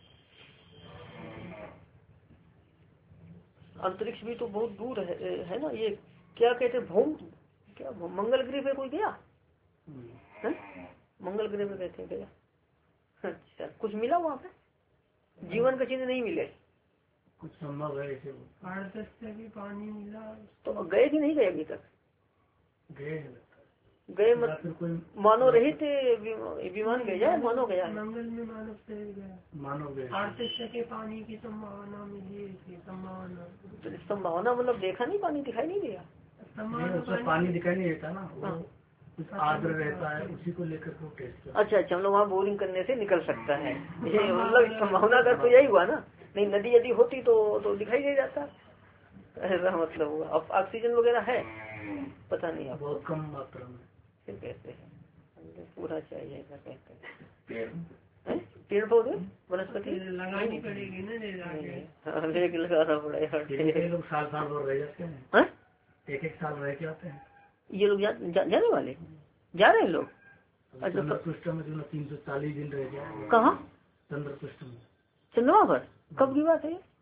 S1: अंतरिक्ष भी तो बहुत दूर है, है ना। ये क्या कहते हैं, भूम क्या मंगल ग्रह पे कोई गया है, मंगल ग्रह पे कहते हैं गया। अच्छा कुछ मिला वहाँ पे, जीवन का चिन्ह नहीं मिले,
S2: कुछ संभव है से भी पानी मिला।
S1: तो गए कि नहीं गए अभी तक,
S2: गए
S1: गए मत मानो रहित विमान गया है, मानो गया है
S2: मंगल में, मानव से गया, मानव गया। आर्थिक के पानी की संभावना मिली, संभावना
S1: तो संभावना मतलब देखा नहीं, पानी दिखाई नहीं दिया,
S2: पानी दिखाई नहीं देता ना, कुछ आर्द्र रहता है, उसी को लेकर वो टेस्ट।
S1: अच्छा अच्छा, मतलब वहाँ बोरिंग करने से निकल सकता है, ये मतलब संभावना का तो यही हुआ ना। नहीं नदी यदि होती तो तो दिखाई दे जाता, ऐसा मतलब हुआ। अब ऑक्सीजन वगैरह है पता नहीं,
S2: बहुत कम मात्रा में
S1: कहते हैं, पूरा चाहिए ऐसा कहते हैं। पेड़ पौधे वनस्पति
S2: लगानी पड़ेगी ना,
S1: लेके लगाना पड़ेगा।
S2: लोग साल साल भर रह जाते हैं, एक एक साल रह जाते हैं
S1: ये लोग जा, जा, जाने वाले जा रहे हैं लोग। अच्छा
S2: चंद्रपृष्ठ में जो तीन सौ चालीस दिन रह गया।
S1: कहाँ,
S2: चंद्रपृष्ठ में,
S1: चंद्रमा पर, कब की बात है,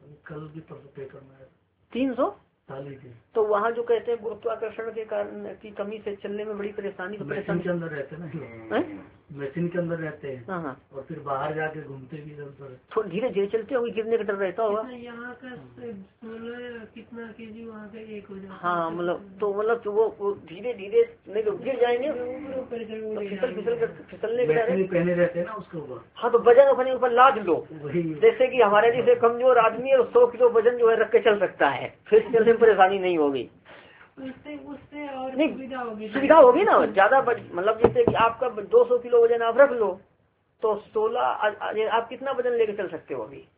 S2: कल भी परसों पे करना है
S1: तीन सौ
S2: चालीस दिन।
S1: तो वहाँ जो कहते हैं गुरुत्वाकर्षण के कारण की कमी से चलने में बड़ी परेशानी तो
S2: मशीन के अंदर रहते हैं ना, मशीन के अंदर रहते हैं। हाँ हाँ। और फिर बाहर जाके घूमते भी इधर उधर,
S1: थोड़ा धीरे धीरे चलते होंगे, गिरने का डर रहता होगा।
S2: यहाँ का सोलह कितना केजी वहाँ का एक हो जाता है।
S1: हाँ मतलब तो मतलब तो वो धीरे धीरे नहीं तो गिर जाएंगे, तो फिसल फिसल कर फिसलने के डर
S2: पहने रहते हैं ना उसके ऊपर।
S1: हाँ तो वजन अपने ऊपर लाद लो, जैसे कि हमारे जैसे कमजोर आदमी है सौ किलो वजन जो है रख के चल सकता है, फिर चलने में परेशानी नहीं होगी।
S2: उससे उससे और
S1: नहीं
S2: सुविधा होगी,
S1: सुविधा होगी ना ज्यादा, मतलब जैसे कि आपका दो सौ किलो वजन आप रख लो तो सोलह आप कितना वजन लेके चल सकते हो अभी?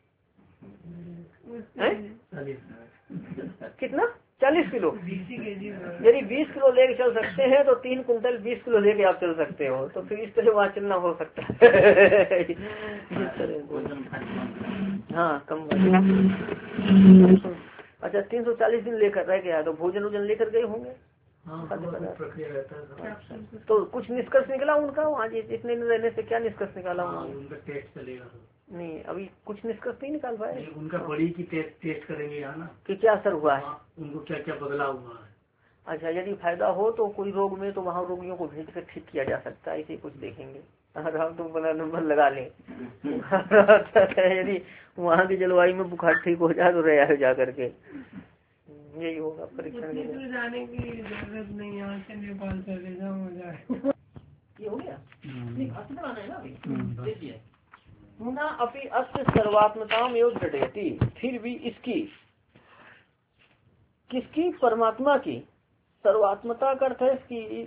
S1: कितना? चालीस किलो। यदि बीस किलो लेके चल सकते हैं तो तीन कुंटल बीस किलो लेके आप चल सकते हो, तो फिर इस तरह वहाँ चलना हो सकता है। हाँ कम। अच्छा तीन सौ चालीस दिन लेकर रह गया तो भोजन वोजन लेकर गए होंगे। हाँ, तो कुछ निष्कर्ष निकला उनका वहाँ इतने दिन रहने से? क्या निष्कर्ष निकाला उनका? टेस्ट चलेगा नहीं, अभी कुछ निष्कर्ष नहीं निकाल पाए। उनका बड़ी की टेस्ट टेस्ट करेंगे यहाँ ना कि क्या असर हुआ है, उनको क्या क्या बदला हुआ है। अच्छा यदि फायदा हो तो कोई रोग में तो वहाँ रोगियों को भेज कर ठीक किया जा सकता है, इसे कुछ देखेंगे। हम तो बना नंबर लगा ले। यदि वहाँ की जलवायु में बुखार ठीक हो जाए तो रह जा करके यही होगा परीक्षण जाने की जरूरत नहीं, यहाँ से नेपाल चले जाओ हो जाए। ये हो गया है ना अभी। देखिए पुनः अपनी अस्त सर्वात्मता में दृढ़यति, फिर भी इसकी किसकी? परमात्मा की सर्वात्मता का अर्थ है इसकी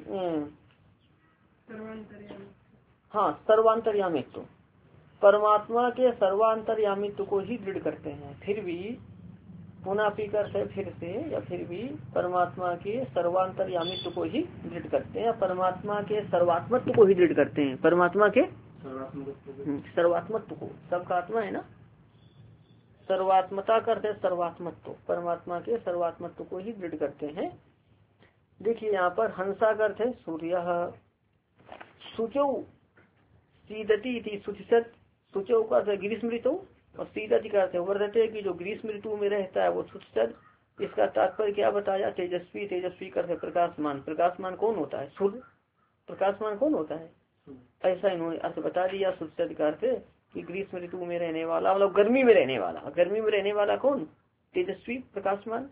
S1: हाँ सर्वांतर्यामित्व, परमात्मा के सर्वांतर्यामित्व को ही दृढ़ करते हैं। फिर भी पुनः अपनी अर्थ है फिर से या फिर भी परमात्मा के सर्वांतर्यामित्व को ही दृढ़ करते हैं, परमात्मा के सर्वात्मत्व को ही दृढ़ करते हैं, परमात्मा के सर्वात्मत्व को, सबका आत्मा है ना, सर्वात्मता करते सर्वात्मत्व, परमात्मा के सर्वात्मत्व को ही दृढ़ करते हैं। देखिए यहाँ पर हंसा करते सूर्य सुचौ सीदती थी सुचिसत, सुचौ का ग्रीष्म ऋतु और सीदती करते वर्धते कि जो ग्रीष्म ऋतु में रहता है वो सुचिसत। इसका तात्पर्य क्या बताया? तेजस्वी, तेजस्वी करते प्रकाशमान, प्रकाशमान कौन होता है? सूर्य। प्रकाशमान कौन होता है? ऐसा इन्होंने अर्थ बता दिया। सुचिसत करते कि ग्रीष्म ऋतु में रहने वाला मतलब गर्मी में रहने वाला, गर्मी में रहने वाला कौन? तेजस्वी प्रकाशमान।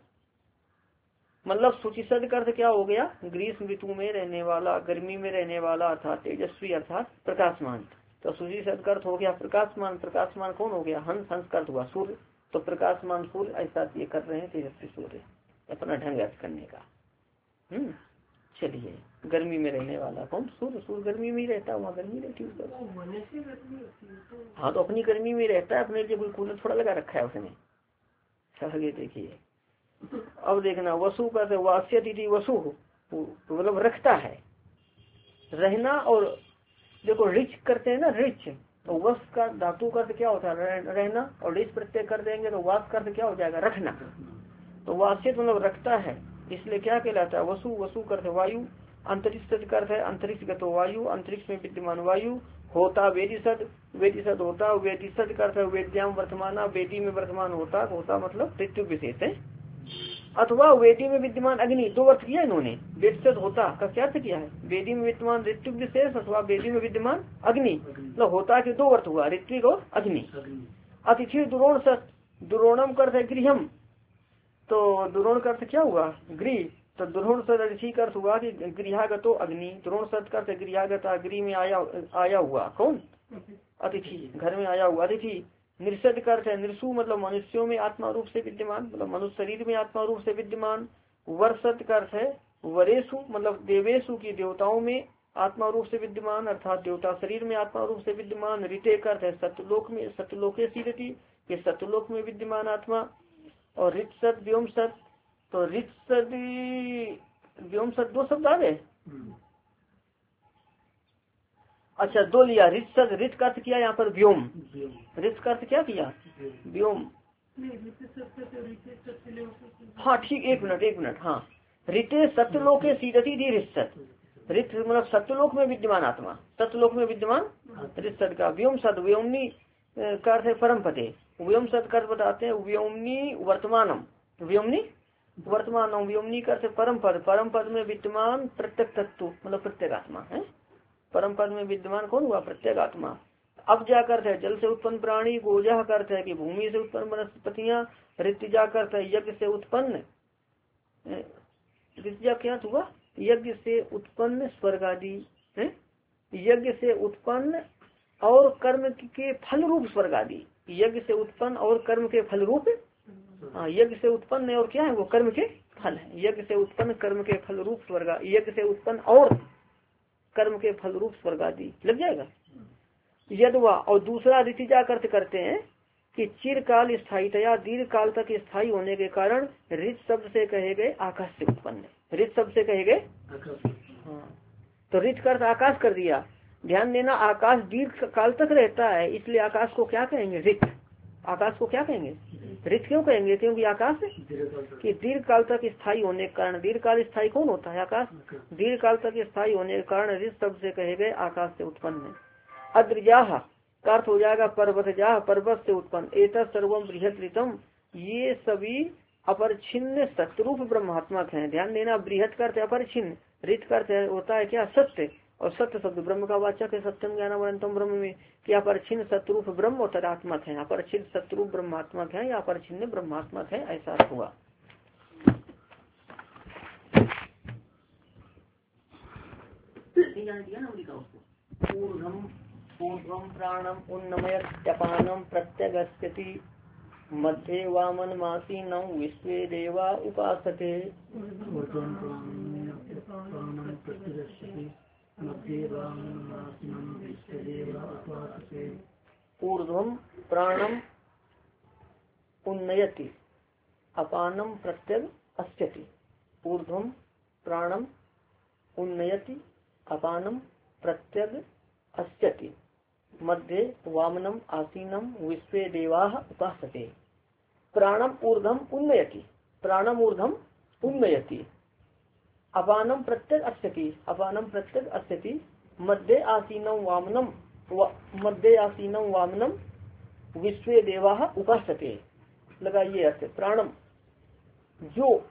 S1: मतलब सुचिसद का अर्थ क्या हो गया? ग्रीष्म ऋतु में रहने वाला, गर्मी में रहने वाला अर्थात तेजस्वी अर्थात प्रकाशमान। तो सुचिसद का अर्थ हो गया प्रकाशमान, प्रकाशमान कौन हो गया? हंस, हंस का अर्थ हुआ सूर्य। तो प्रकाशमान सूर्य ऐसा ये कर रहे हैं तेजस्वी सूर्य, अपना ढंग अर्थ करने का। हम्म चलिए गर्मी में रहने वाला कौन? सूर्य। सूर्य गर्मी में ही रहता है, वहाँ गर्मी रहती है। हाँ तो अपनी गर्मी में रहता है, अपने लिए कोई कूलर थोड़ा लगा रखा है उसने। आगे देखिए अब देखना वसु का वास्य दीदी वसु मतलब रखता है, रहना। और देखो रिच करते हैं ना, रिच तो वस का धातु का क्या होता है? रहना। और रिच प्रत्यय कर देंगे तो वास का क्या हो जाएगा? रखना। तो वास्य मतलब रखता है, इसलिए क्या कहलाता है? वसु। वसु करते वायु, अंतरिक्ष करते है अंतरिक्ष गतो वायु, अंतरिक्ष में विद्यमान वायु। होता वेदिसद, वेदिसद होता, वेदिसद करते वेद्याम वर्तमान, वेदी में वर्तमान होता, होता मतलब ऋतु विशेष है। अथवा वेदी में विद्यमान अग्नि, दो अर्थ किया इन्होंने। वेदिसद होता का क्या अर्थ किया है? वेदी में विद्यमान ऋतु विशेष अथवा वेदी में विद्यमान अग्नि, मतलब होता के दो अर्थ हुआ, ऋत्विक और अग्नि। अतिथि दुरोण सत, दुरोणम करते गृहम, तो दुरोण का अर्थ क्या हुआ? गृह। तो दुरोण सद अतिथि का अर्थ हुआ कि गृहागतो अग्नि, दुरोण सद का अर्थ गृहागता, गृह में आया आया हुआ कौन? अतिथि, घर में आया हुआ अतिथि। निषद का अर्थ है निरसु मतलब मनुष्यों में आत्मा रूप से विद्यमान, मतलब मनुष्य शरीर में आत्मा रूप से विद्यमान। वर्षद का अर्थ है वरेशु मतलब देवेशु की देवताओं में आत्मा रूप से विद्यमान, अर्थात देवता शरीर में आत्मा रूप से विद्यमान। ऋते का अर्थ है सत्यलोक में, सत्यलोके सीरति के सत्यलोक में विद्यमान आत्मा। और ऋतसद व्योम सद, तो ऋतसद व्योम सद दो शब्द आ गए। अच्छा दो लिया, ऋतसद, ऋत का अर्थ किया यहाँ पर व्योम, ऋत का अर्थ क्या किया? व्योम। हाँ ठीक, एक मिनट एक मिनट हाँ ऋते सत्यलोके सीदती थी ऋतसद, ऋत मतलब सत्यलोक में विद्यमान आत्मा, सत्यलोक में विद्यमान ऋतसद का। व्योम सद व्योमनी का अर्थ है परम पते, व्योम शब्द कर बताते हैं व्योमनी वर्तमानम, व्योमनी वर्तमानम, व्योमनी कर परम पद, परम पद में विद्यमान प्रत्येक तत्व मतलब प्रत्येक आत्मा है। परम पद में विद्यमान कौन हुआ? प्रत्येक आत्मा। अब जा करते है जल से उत्पन्न प्राणी, गोजा करते है कि भूमि से उत्पन्न वनस्पतियां, ऋतिजा करते है यज्ञ से उत्पन्न, ऋतिजा क्या हुआ? यज्ञ से उत्पन्न स्वर्ग आदि, यज्ञ से उत्पन्न और कर्म के फल रूप स्वर्ग आदि, यज्ञ से उत्पन्न और कर्म के फल रूप, हाँ यज्ञ से उत्पन्न और क्या है वो? कर्म के फल है। यज्ञ से उत्पन्न कर्म के फल रूप स्वर्ग, यज्ञ से उत्पन्न और कर्म के फल रूप स्वर्ग आदि लग जाएगा यदवा। और दूसरा ऋतिजा अर्थ करते हैं कि चिरकाल स्थायीतया दीर्घ काल तक स्थायी होने के कारण ऋत शब्द से कहे गए आकाश से उत्पन्न, ऋत शब्द से कहे गए हाँ, तो ऋत का अर्थ आकाश कर दिया। ध्यान देना आकाश दीर्घ काल तक रहता है, इसलिए आकाश को क्या कहेंगे? ऋत। आकाश को क्या कहेंगे? ऋत क्यों कहेंगे? क्योंकि आकाश की दीर्घ काल तक स्थायी होने के कारण, दीर्घ काल स्थायी कौन होता है? आकाश। दीर्घ काल तक स्थायी होने के कारण ऋत शब्द से कहे गए आकाश से उत्पन्न। अद्रजाह का अर्थ हो जाएगा पर्वतजाह, पर्वत से उत्पन्न। एतत् सर्वम बृहत ऋतम, ये सभी अपरिछिन्न सतरूप ब्रह्मात्मक हैं। ध्यान देना बृहत का अर्थ अपरिछिन्न, ऋत का अर्थ होता है क्या? सत्य, और सत्य शब्द ब्रह्म का वाचक है। सत्यम ज्ञानम अनंतम ब्रह्म में क्या अपरिछिन्न सतरूप ब्रह्म और तदात्मक है। अपरिछिन्न सतरूप ब्रह्मात्मक है या अपरिछिन्न ब्रह्मात्मक है, ऐसा हुआ। पूर्णम पूर्वम प्राणम उन्नमयपानम प्रत्यगस्यति मध्ये वामन मासीनम विश्वे देवा उपासते। ऊर्ध्वम प्राणम उन्नयति अपानम प्रत्यग अस्यति। ऊर्ध्वम प्राणम उन्नयति अपानम प्रत्यग अस्यति मध्ये वामनम आसीनम विश्वे देवाः उपासते। प्राणम ऊर्ध्वम उन्नयति, प्राणम ऊर्ध्वम उन्नयति अपानम प्रत्यग अस्यति, अपानम प्रत्यग अस्यति मध्ये आसीनम वामनम मध्ये आसीनम वामनम विश्वे देवाः उपासते। लगाइए अर्थ प्राणम, जो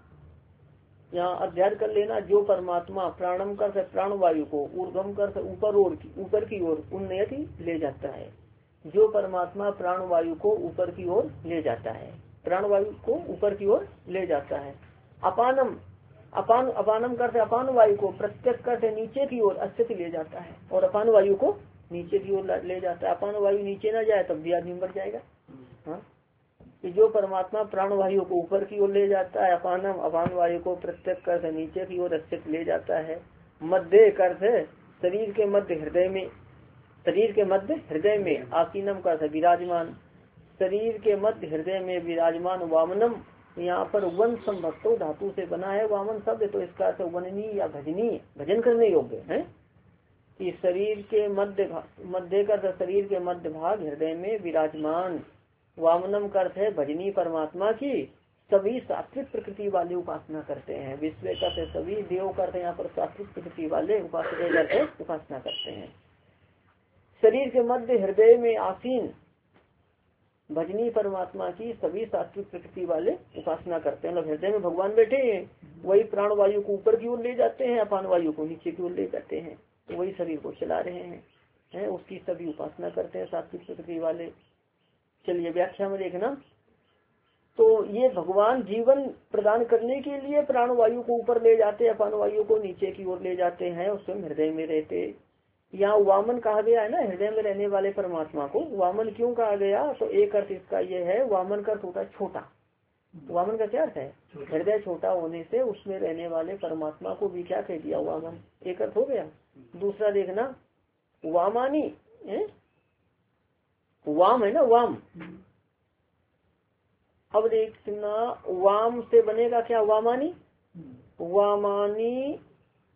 S1: यहाँ अध्ययन कर लेना, जो परमात्मा प्राणम कर प्राण वायु को, ऊर्ध्वम कर ऊपर ओर की ऊपर की ओर, उन्नयति ले जाता है। जो परमात्मा प्राण वायु को ऊपर की ओर ले जाता है, प्राण वायु को ऊपर की ओर ले जाता है। अपानम, अपान अपानम करते अपान वायु को, प्रत्यक्ष करते नीचे की ओर अस्तित्व ले जाता है, और अपान वायु को नीचे की ओर ले जाता है। अपान वायु नीचे ना जाए तब भी आदमी मर जाएगा। हाँ, कि जो परमात्मा प्राण वायु को ऊपर की ओर ले जाता है, अपानम अपान वायु को प्रत्यक्ष करते नीचे की ओर अस्तित्व ले जाता है। मध्य करते शरीर के मध्य हृदय में, शरीर के मध्य हृदय में, आसीनम करते विराजमान, शरीर के मध्य हृदय में विराजमान। वामनम यहाँ पर वन संभक्तो धातु से बना है वामन शब्द, तो इसका अर्थ वननी या भजनी, भजन करने योग्य है। कि शरीर के मध्य मध्य का शरीर के मध्य भाग हृदय में विराजमान। वामनम का अर्थ है भजनी परमात्मा की सभी सात्विक प्रकृति वाले उपासना करते हैं। विश्व करते सभी, देव करते यहाँ पर सात्विक प्रकृति वाले उपासना करते उपासना करते हैं। शरीर के मध्य हृदय में आसीन भजनी परमात्मा की सभी सात्विक प्रकृति वाले उपासना करते हैं। मतलब हृदय में भगवान बैठे हैं, वही प्राण वायु को ऊपर की ओर ले जाते हैं, अपान वायु को नीचे की ओर ले जाते हैं, तो वही शरीर को चला रहे हैं, हैं उसकी सभी उपासना करते हैं सात्विक प्रकृति वाले। चलिए व्याख्या में देखना, तो ये भगवान जीवन प्रदान करने के लिए प्राण वायु को ऊपर ले जाते हैं, अपान वायु को नीचे की ओर ले जाते हैं, और स्वयं हृदय में रहते। यहाँ वामन कहा गया है ना, हृदय में रहने वाले परमात्मा को वामन क्यों कहा गया? तो एक अर्थ इसका ये है, वामन का अर्थ होता है छोटा। वामन का क्या अर्थ है? हृदय छोटा होने से उसमें रहने वाले परमात्मा को भी क्या कह दिया? वामन। एक अर्थ हो गया। दूसरा देखना, वामानी है? वाम है ना, वाम। अब देखना वाम से बनेगा क्या? वामानी। वामानी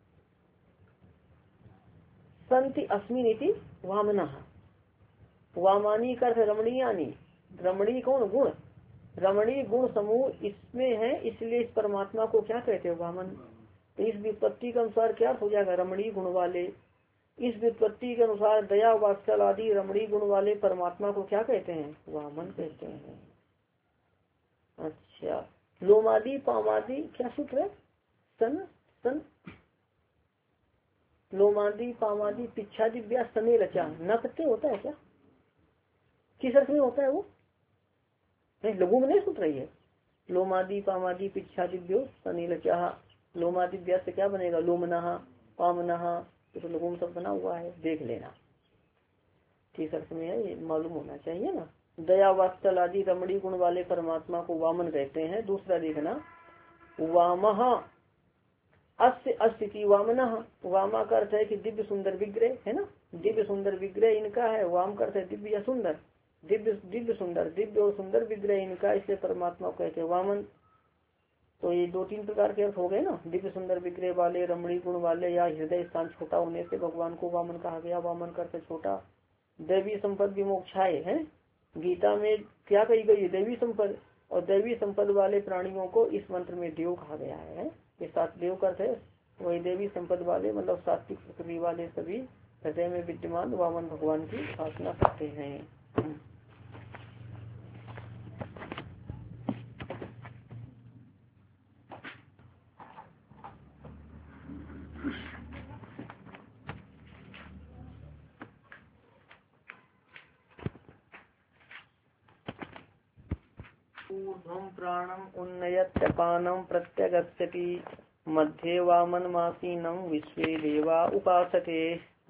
S1: संति अस्मिन इति वामना। वामानी का अर्थ रमणीयानी, रमणी कौन? गुण, रमणी गुण समूह इसमें है, इसलिए इस परमात्मा को क्या कहते हैं? वामन। तो इस विपत्ति के अनुसार क्या हो जाएगा? रमणी गुण वाले। इस व्युत्पत्ति के अनुसार दया वात्सल आदि रमणी गुण वाले परमात्मा को क्या कहते हैं? वामन कहते हैं। अच्छा, लोमादि पामादि क्या सूत्र है? सन सन लोमादि पामादि पिच्छादि व्यास सने रचा न करते होता है क्या? किस अर्थ में होता है वो? नहीं, लघु में नहीं सूत्र है। लोमादि पामादि पिच्छादि व्यो सने रचा। लोमादि व्यास से क्या बनेगा? लोमना पामना, तो लघु में सब बना हुआ है, देख लेना किस अर्थ में है, ये मालूम होना चाहिए ना। दया वात्सल आदि रमणी गुण वाले परमात्मा को वामन कहते हैं। दूसरा देखना, वामः अस्य अस्थिति वामना। वामा का अर्थ है कि दिव्य सुंदर विग्रह है ना, दिव्य सुंदर विग्रह इनका है। वाम का अर्थ है दिव्य या सुंदर, दिव्य दिव्य सुंदर, दिव्य और सुंदर विग्रह इनका, इसलिए परमात्मा को कहते हैं वामन। तो ये दो तीन प्रकार के अर्थ हो गए ना, दिव्य सुंदर विग्रह वाले, रमणी गुण वाले, या हृदय स्थान छोटा होने से भगवान को वामन कहा गया। वामन का अर्थ है छोटा। दैवी संपद विमोक्षाए है, गीता में क्या कही गई? दैवी संपद, और दैवी संपद वाले प्राणियों को इस मंत्र में देव कहा गया है। ये सात देव का अर्थ है वही देवी संपद वाले, मतलब सात्विक प्रकृति वाले सभी हृदय में विद्यमान वामन भगवान की उपासना करते हैं। ऊर्ध्वं प्राणम उन्नयत्यपानं प्रत्यगच्छति मध्ये वामनमासीनं विश्वे देवा उपासते।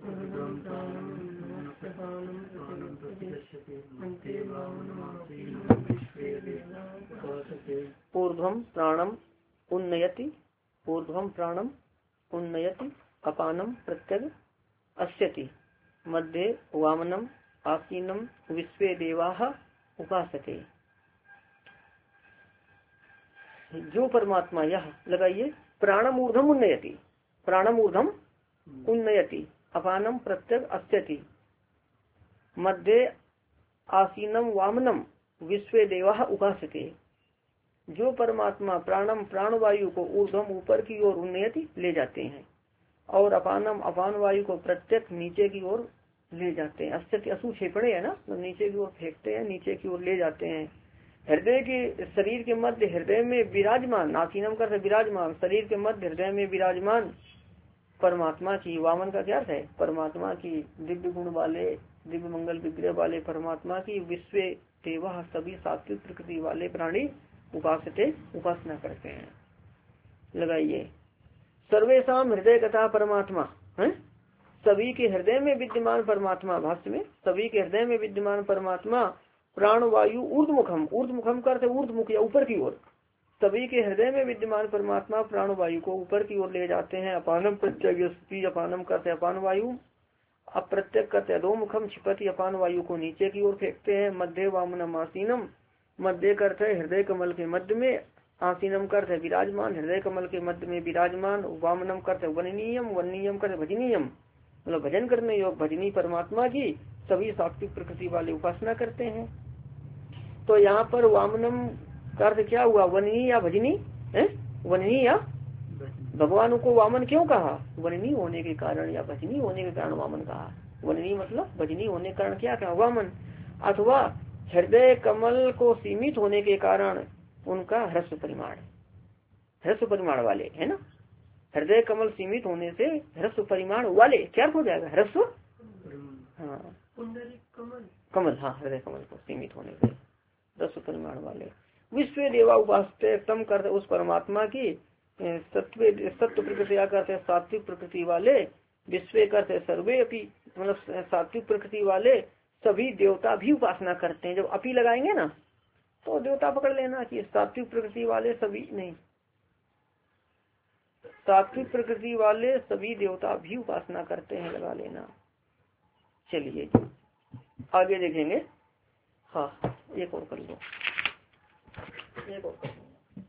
S1: ऊर्ध्वं प्राणम उन्नयति, ऊर्ध्वं प्राणम उन्नयति अपानं प्रत्यग अस्यति मध्ये वामनम आसीनं विश्वे देवाः उपासते। जो परमात्मा, यह लगाइए, प्राणम ऊर्ध्वम उन्नयति, प्राणम ऊर्ध्वम उन्नयति अपानम प्रत्यग अस्यति मध्ये आसीनम वामनम विश्वे देवाः उपासते। जो परमात्मा प्राणम प्राणवायु को ऊर्ध्वम ऊपर की ओर उन्नयति ले जाते हैं, और अपानम अपान वायु को प्रत्यक नीचे की ओर ले जाते हैं। अस्यति असु क्षेपणे है ना, तो नीचे की ओर फेंकते हैं, नीचे की ओर ले जाते हैं। हृदय के शरीर के मध्य हृदय में विराजमान, नासीनम कर विराजमान, शरीर के मध्य हृदय में विराजमान परमात्मा की, वामन का क्या अर्थ है? परमात्मा की दिव्य गुण वाले, दिव्य मंगल विग्रह वाले परमात्मा की विश्व देवा सभी सात्विक प्रकृति वाले प्राणी उपासते उपासना करते हैं। लगाइए, सर्वेशम हृदय कथा परमात्मा है, सभी के हृदय में विद्यमान परमात्मा, भाष्य में सभी के हृदय में विद्यमान परमात्मा प्राणवायु ऊर्ध्वमुखम, ऊर्ध्वमुखम करते ऊर्ध्वमुख या ऊपर की ओर, सभी के हृदय में विद्यमान परमात्मा प्राणवायु को ऊपर की ओर ले जाते हैं। अपानम प्रत्यग, अपानम करते अपान वायु, अप्रत्यक करते अधोमुखम छिपति, अपान वायु को नीचे की ओर फेंकते हैं। मध्य वामनम आसीनम, मध्य करते हृदय कमल के मध्य में, आसीनम करते विराजमान, हृदय कमल के मध्य में विराजमान। वामनम करते वननीयम, वननीयम करते भजनीयम, मतलब भजन करने योग भजनी परमात्मा की सभी सात्विक प्रकृति वाले उपासना करते हैं। तो यहाँ पर वामनम का अर्थ क्या हुआ? वननी या भजनी है, वननी या भगवान को वामन क्यों कहा? वननी होने के कारण या भजनी होने के कारण वामन कहा। वननी मतलब भजनी होने के कारण क्या कहा? वामन। अथवा हृदय कमल को सीमित होने के कारण उनका ह्रस्व परिमाण, ह्रस्व परिमाण वाले है ना, हृदय कमल सीमित होने से ह्रस्व परिमाण वाले क्या हो जाएगा? ह्रस्व, हाँ
S2: कमल,
S1: कमल, हाँ हृदय कमल को सीमित होने से ह्रस्व परिमाण वाले। विश्व देवा उपासते, तम करते उस परमात्मा की सत्व सत्व प्रकृति करते सात्विक प्रकृति वाले, विश्व करते सर्वे अपि, मतलब सात्विक प्रकृति वाले सभी देवता भी उपासना करते हैं। जब अपि लगाएंगे ना तो देवता पकड़ लेना कि सात्विक प्रकृति वाले सभी नहीं, सात्विक प्रकृति वाले सभी देवता भी उपासना करते हैं, लगा लेना। चलिए आगे देखेंगे। हाँ एक और कर लो, एक और कर लो।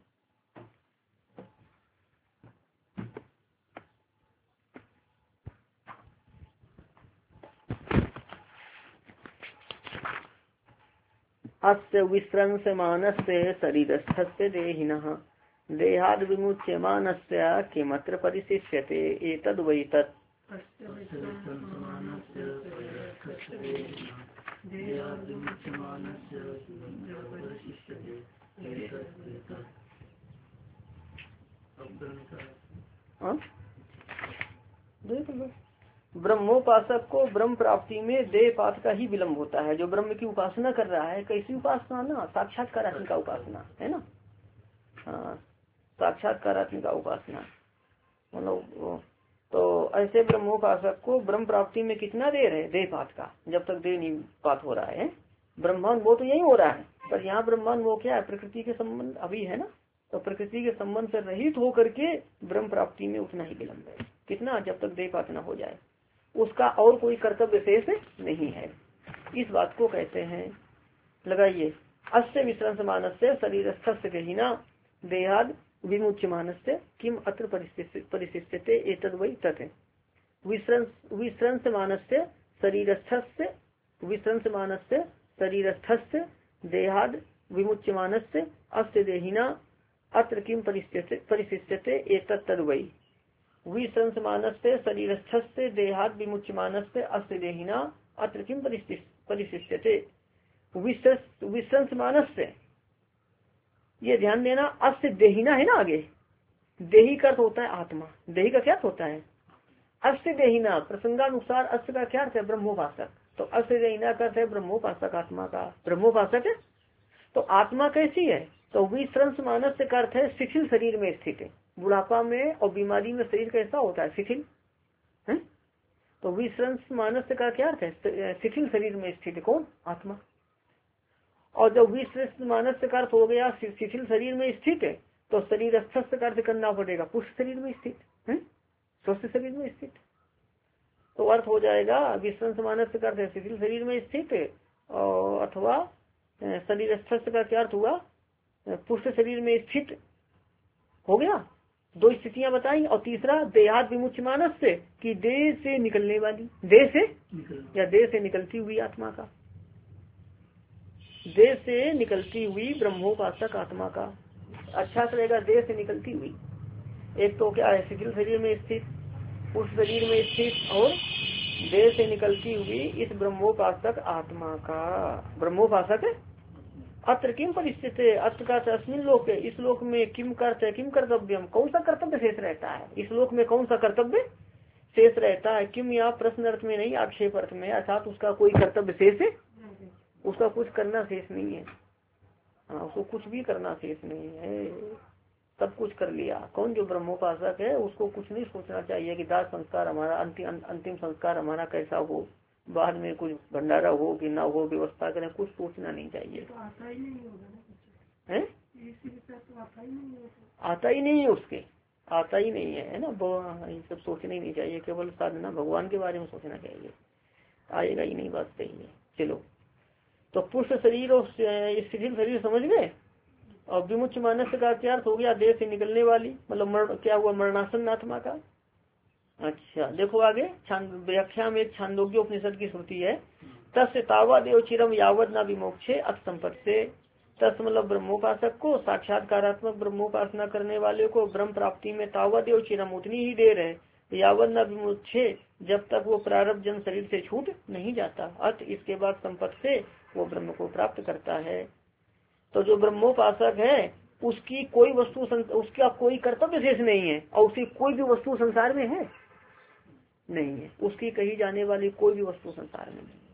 S1: अस्य विश्रंसमानस्य शरीरस्थस्य देहिनः देहाद् विमुच्यमानस्य किमत्र परिशिष्यते एतद् वै तत् ब्रह्मोपासक को ब्रह्म प्राप्ति में देह पात का ही विलम्ब होता है। जो ब्रह्म की उपासना कर रहा है, कैसी उपासना ना, साक्षात्कारात्मिका उपासना है ना। हाँ, साक्षात्कारात्मिका उपासना मतलब। तो ऐसे ब्रह्मोपासक को ब्रह्म प्राप्ति में कितना देर है, देह पात का, जब तक देह नहीं पात हो रहा है। ब्रह्मांड वो तो यही हो रहा है, पर यहाँ ब्रह्मांड वो क्या है, प्रकृति के संबंध अभी है ना। तो प्रकृति के संबंध से रहित होकर के ब्रह्म प्राप्ति में उतना ही विलम्ब है। कितना, जब तक देह पात न हो जाए, उसका और कोई कर्तव्य शेष नहीं है। इस बात को कहते हैं, लगाइए, अस्य विश्रांत मानस्य शरीरस्थ देहिना देहाद विमुच्य मानस्य किम अत्र परिशिष्यते एतद् वै तत्। विश्रांत मानस्य शरीरस्थ विश्रांत मानस्य शरीरस्थ देहाद विमुच्य मानस्य अस्य देहिना अत्र किम परिशिष्यते एतत् तद् वै। विश्रांत मानस्य शरीरस्थ देहाद विमुच्य मानस्य अस्य देहिना अत्र किम परिशिष्यते। विश्रांत मानस्य, ये ध्यान देना, अस्य देहिना है ना, आगे देही का अर्थ होता है आत्मा। देही का क्या अर्थ होता है, अस्य देहिना। प्रसंगानुसार अस्य का क्या अर्थ है, ब्रह्मोपासक। तो अस्य देहिना का अर्थ है ब्रह्मोपासक, आत्मा का ब्रह्मोपासक है। तो आत्मा कैसी है, तो विश्रांत मानस्य का अर्थ है शिथिल शरीर में स्थित है। बुढ़ापा में और बीमारी में शरीर कैसा होता है, शिथिल है। तो विश्रांत मानस्य का क्या अर्थ है, शिथिल शरीर में स्थित है। कौन, आत्मा। और जब विश्रेष्ठ मानस का अर्थ हो गया शिथिल शरीर में स्थित है, तो शरीर स्वस्थ का अर्थ करना पड़ेगा पुष्ट शरीर में स्थित है, स्वस्थ शरीर में स्थित। तो अर्थ हो जाएगा विश्रांत मानस का अर्थ है शिथिल शरीर में स्थित, और अथवा शरीर स्वस्थ का क्या अर्थ हुआ, पुष्ट शरीर में स्थित हो गया। दो स्थितियां बताई। और तीसरा देहात विमुच्य मानस से, कि देह से निकलने वाली, देह से या देह से निकलती हुई आत्मा का, देह से निकलती हुई ब्रह्मोपासक आत्मा का। अच्छा रहेगा, देह से निकलती हुई। एक तो क्या है, शिथिल शरीर में स्थित, उस शरीर में स्थित, और देह से निकलती हुई इस ब्रह्मोपासक आत्मा का। ब्रह्मोपासक अत्र किम परिस्थित है, अत्र का अस्मिन लोक, इस लोक में किम कर्तव्य, किम कर्तव्यम, कौन सा कर्तव्य शेष रहता है, इस लोक में कौन सा कर्तव्य शेष रहता है। किम यहाँ प्रश्न अर्थ में नहीं, आक्षेप अर्थ में, अर्थात उसका कोई कर्तव्य शेष है, उसका कुछ करना शेष नहीं है। हाँ, उसको कुछ भी करना शेष नहीं है, सब कुछ कर लिया। कौन, जो ब्रह्मोपासक है, उसको कुछ नहीं सोचना चाहिए कि दास संस्कार हमारा अंतिम अंतिम संस्कार हमारा कैसा हो, बाद में कुछ भंडारा हो कि ना हो, व्यवस्था करें, कुछ सोचना नहीं चाहिए।
S2: तो आता ही नहीं होगा ना,
S1: है
S2: तो आता ही नहीं होगा,
S1: आता ही नहीं है, उसके आता ही नहीं है, है ना। ये सब सोचना ही नहीं चाहिए, केवल साधना भगवान के बारे में सोचना चाहिए, आएगा ही नहीं, बात सही है। चलो, तो पुष्ट शरीर और शिथिल शरीर समझ गए। और विमुच्य मानस का क्या अर्थ हो गया, देह से निकलने वाली, मतलब मरण, क्या हुआ, मरणासन आत्मा का। अच्छा देखो आगे, व्याख्या में एक छांदोग्य उपनिषद की श्रुति है, तस्य तावा देव चिरम यावत न विमोक्षे अथ संपत् से। तस् मतलब ब्रह्मोपासक को, साक्षात्कारात्मक ब्रह्मोपासना करने वाले को ब्रह्म प्राप्ति में तावा देव चिरम, उतनी ही देर है, यावत न विमोक्षे, जब तक वो प्रारब्ध जन शरीर से छूट नहीं जाता। अथ इसके बाद संपत् से वो ब्रह्म को प्राप्त करता है। तो जो ब्रह्मोपासक है उसकी कोई वस्तु, उसका कोई कर्तव्य शेष नहीं है, और उसकी कोई भी वस्तु संसार में है नहीं है, उसकी कही जाने वाली कोई भी वस्तु संसार में नहीं है,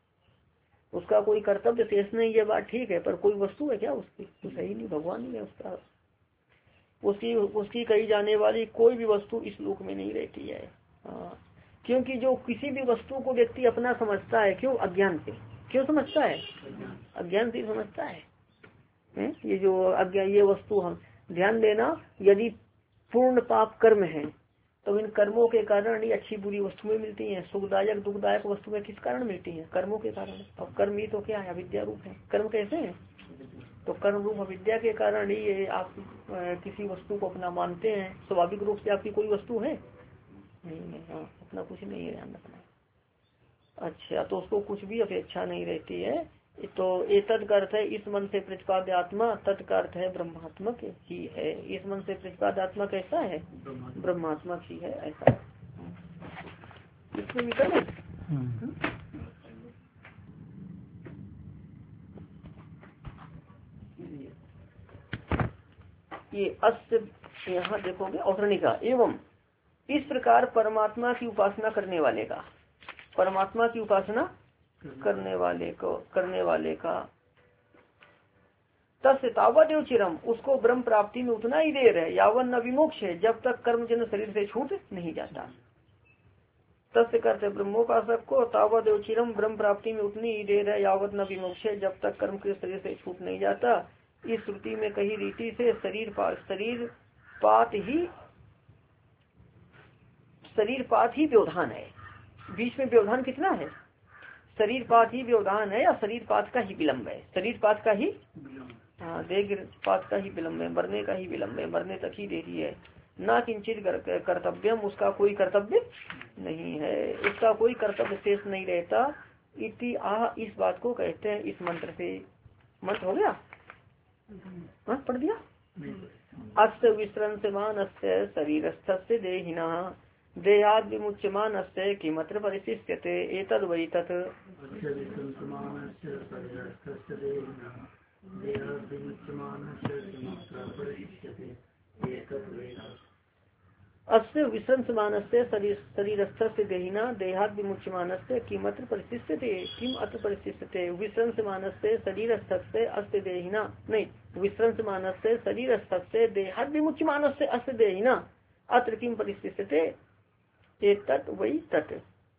S1: उसका कोई कर्तव्य शेष नहीं। ये बात ठीक है, पर कोई वस्तु है क्या उसकी, तो सही नहीं, भगवान ही है उसका। उसकी उसकी कही जाने वाली कोई भी वस्तु इस लोक में नहीं रहती है। हाँ, क्योंकि जो किसी भी वस्तु को व्यक्ति अपना समझता है, क्यों, अज्ञान से, क्यों समझता है, अज्ञान से समझता है। है? ये जो अज्ञान, ये वस्तु, हम ध्यान देना, यदि पूर्ण पाप कर्म है तो इन कर्मों के कारण ही अच्छी बुरी वस्तुएं मिलती हैं। सुखदायक दुखदायक वस्तुएं किस कारण मिलती हैं, कर्मों के कारण। और कर्म ही तो क्या है, अविद्या रूप है। कर्म कैसे है, तो कर्म रूप अविद्या के कारण ही ये आप किसी वस्तु को अपना मानते हैं। स्वाभाविक रूप से आपकी कोई वस्तु है नहीं है, हाँ, अपना कुछ नहीं है, ध्यान रखना। अच्छा, तो उसको कुछ भी अपेक्षा नहीं रहती है। तो एतद का अर्थ है इस मन से प्रतिपाद्य आत्मा, तत् का अर्थ है ब्रह्मात्मक ही है। इस मन से प्रतिपाद्य आत्मा कैसा है, ब्रह्मात्मक ही है, ऐसा। इसमें विकल्प है। ये अस्य यहाँ देखोगे औतरणिका एवं इस प्रकार परमात्मा की उपासना करने वाले का परमात्मा की उपासना करने वाले को करने वाले का तस्य तावदेव चिरम उसको ब्रह्म प्राप्ति में उतना ही देर है यावन न विमोक्ष है जब तक कर्मजन्य शरीर से छूट नहीं जाता। तस्य करते ब्रह्मोपासक को तावदेव चिरम ब्रह्म प्राप्ति में उतनी ही देर है यावत न विमोक्ष है जब तक कर्म के शरीर से छूट नहीं जाता। इस श्रुति में कही रीति से शरीर पात शरीर पात ही शरीर पात ही व्यवधान है। बीच में व्यवधान कितना है? शरीर पात ही व्यवधान है या शरीर पात का ही विलम्ब है? शरीर पात का ही हाँ देह पात का ही विलम्ब है, मरने का ही विलम्ब है, मरने तक ही देरी है। ना किंचित कर्तव्यम उसका कोई कर्तव्य नहीं है, उसका कोई कर्तव्य शेष नहीं रहता। इति आह इस बात को कहते हैं इस मंत्र से। मंत्र हो गया हाँ पढ़ दिया। अस्य विश्रंसमान अस्य शरीरस्थ से देहिना देहाद विमुच्यमान अस्य किमत्र परिशिष्यते एतद् वै तत्। अस्य विश्रंसमानस्य शरीरस्थस्य देहिना देहाद विमुच्यमानस्य किमत्र परिशिष्यते किम अत्र परिशिष्यते। विश्रंसमानस्य शरीरस्थस्य अस्य देहिना नहीं विश्रंसमानस्य शरीरस्थस्य देहाद विमुच्यमानस्य अस्य देहिना अत्र किम परिशिष्यते एतत् वै तत्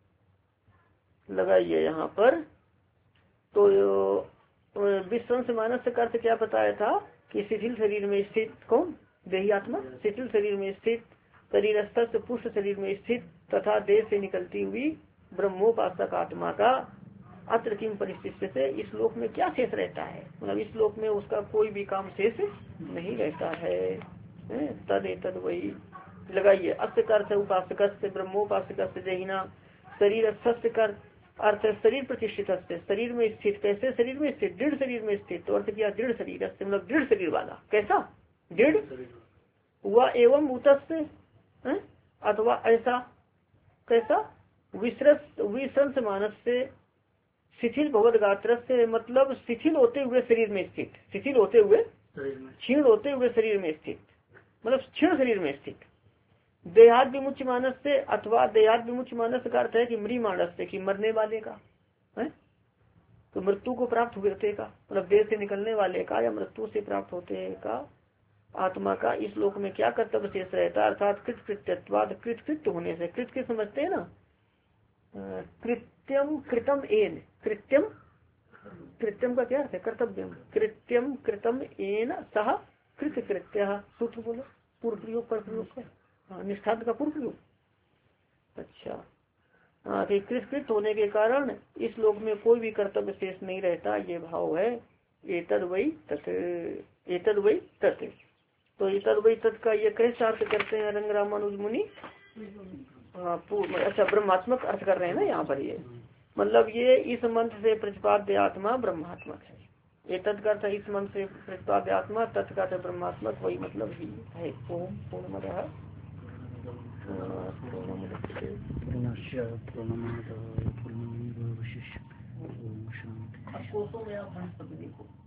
S1: लगाइए यहाँ पर। तो विश्रंस मानस का अर्थ क्या बताया था कि शिथिल शरीर में स्थित कौन देही आत्मा शिथिल शरीर में स्थित शरीरस्थ से पुष्ट शरीर में स्थित तथा देह से निकलती हुई ब्रह्मोपासक आत्मा का अत्र किम परिस्थिति से इस लोक में क्या शेष रहता है। मतलब इस लोक में उसका कोई भी काम शेष नहीं रहता है। तद तद वही लगाइए। अस्य का अर्थ उपासक से ब्रह्मोपासक से देहिना शरीरस्थ का अर्थ शरीर प्रतिष्ठित से शरीर में स्थित। कैसे शरीर में स्थित? दृढ़ शरीर में स्थित। तो अर्थ किया दृढ़ शरीर मतलब दृढ़ शरीर वाला। कैसा दृढ़ हुआ एवं उतस्य अथवा ऐसा कैसा विश्रस विश्रंस मानस से शिथिल भगवत गात्र से मतलब शिथिल होते हुए शरीर में स्थित शिथिल होते हुए क्षीण होते हुए शरीर में स्थित मतलब क्षीण शरीर में स्थित। देहाद विमुच्य मानस से अथवा देहाद विमुच्य मानस का अर्थ है कि मृी मानस से कि मरने वाले का है तो मृत्यु को प्राप्त होते का मतलब देह से निकलने वाले का या मृत्यु से प्राप्त होते का आत्मा का इस लोक में क्या कर्तव्य शेष रहता है। अर्थात कृत कृत्यत्वाद कृत कृत्य होने से कृत के समझते हैं ना कृत्यम कृतम एन कृत्यम कृत्यम का क्या अर्थ है? कर्तव्यम कृत्यम कृतम एन सह कृत कृत्य सूत्र बोलो पूर्व प्रयोग पर प्रयोग कर हाँ निष्ठांत का पूर्व प्रयोग। अच्छा हाँ कि कृतकृत होने के कारण इस लोक में कोई भी कर्तव्य शेष नहीं रहता ये भाव है। एतद वै तत् एतद वै तत्। तो एतद वै तत् का ये कैसे अर्थ करते हैं रंग रामानुज मुनि? हाँ अच्छा ब्रह्मात्मक अर्थ कर रहे हैं ना यहाँ पर। ये मतलब ये इस मंत्र से प्रतिपाद्य आत्मा ब्रह्मात्मक है। एतद का अर्थ इस मंत्र से प्रतिपाद्य आत्मा तत् का अर्थ ब्रह्मात्मक वही मतलब ही है। ओम पूर्णमदः पूर्णमुदच्यते पूर्णस्य पूर्णमादाय पूर्णमेवावशिष्यते। ओम शांति। अब कोसों में आप देखो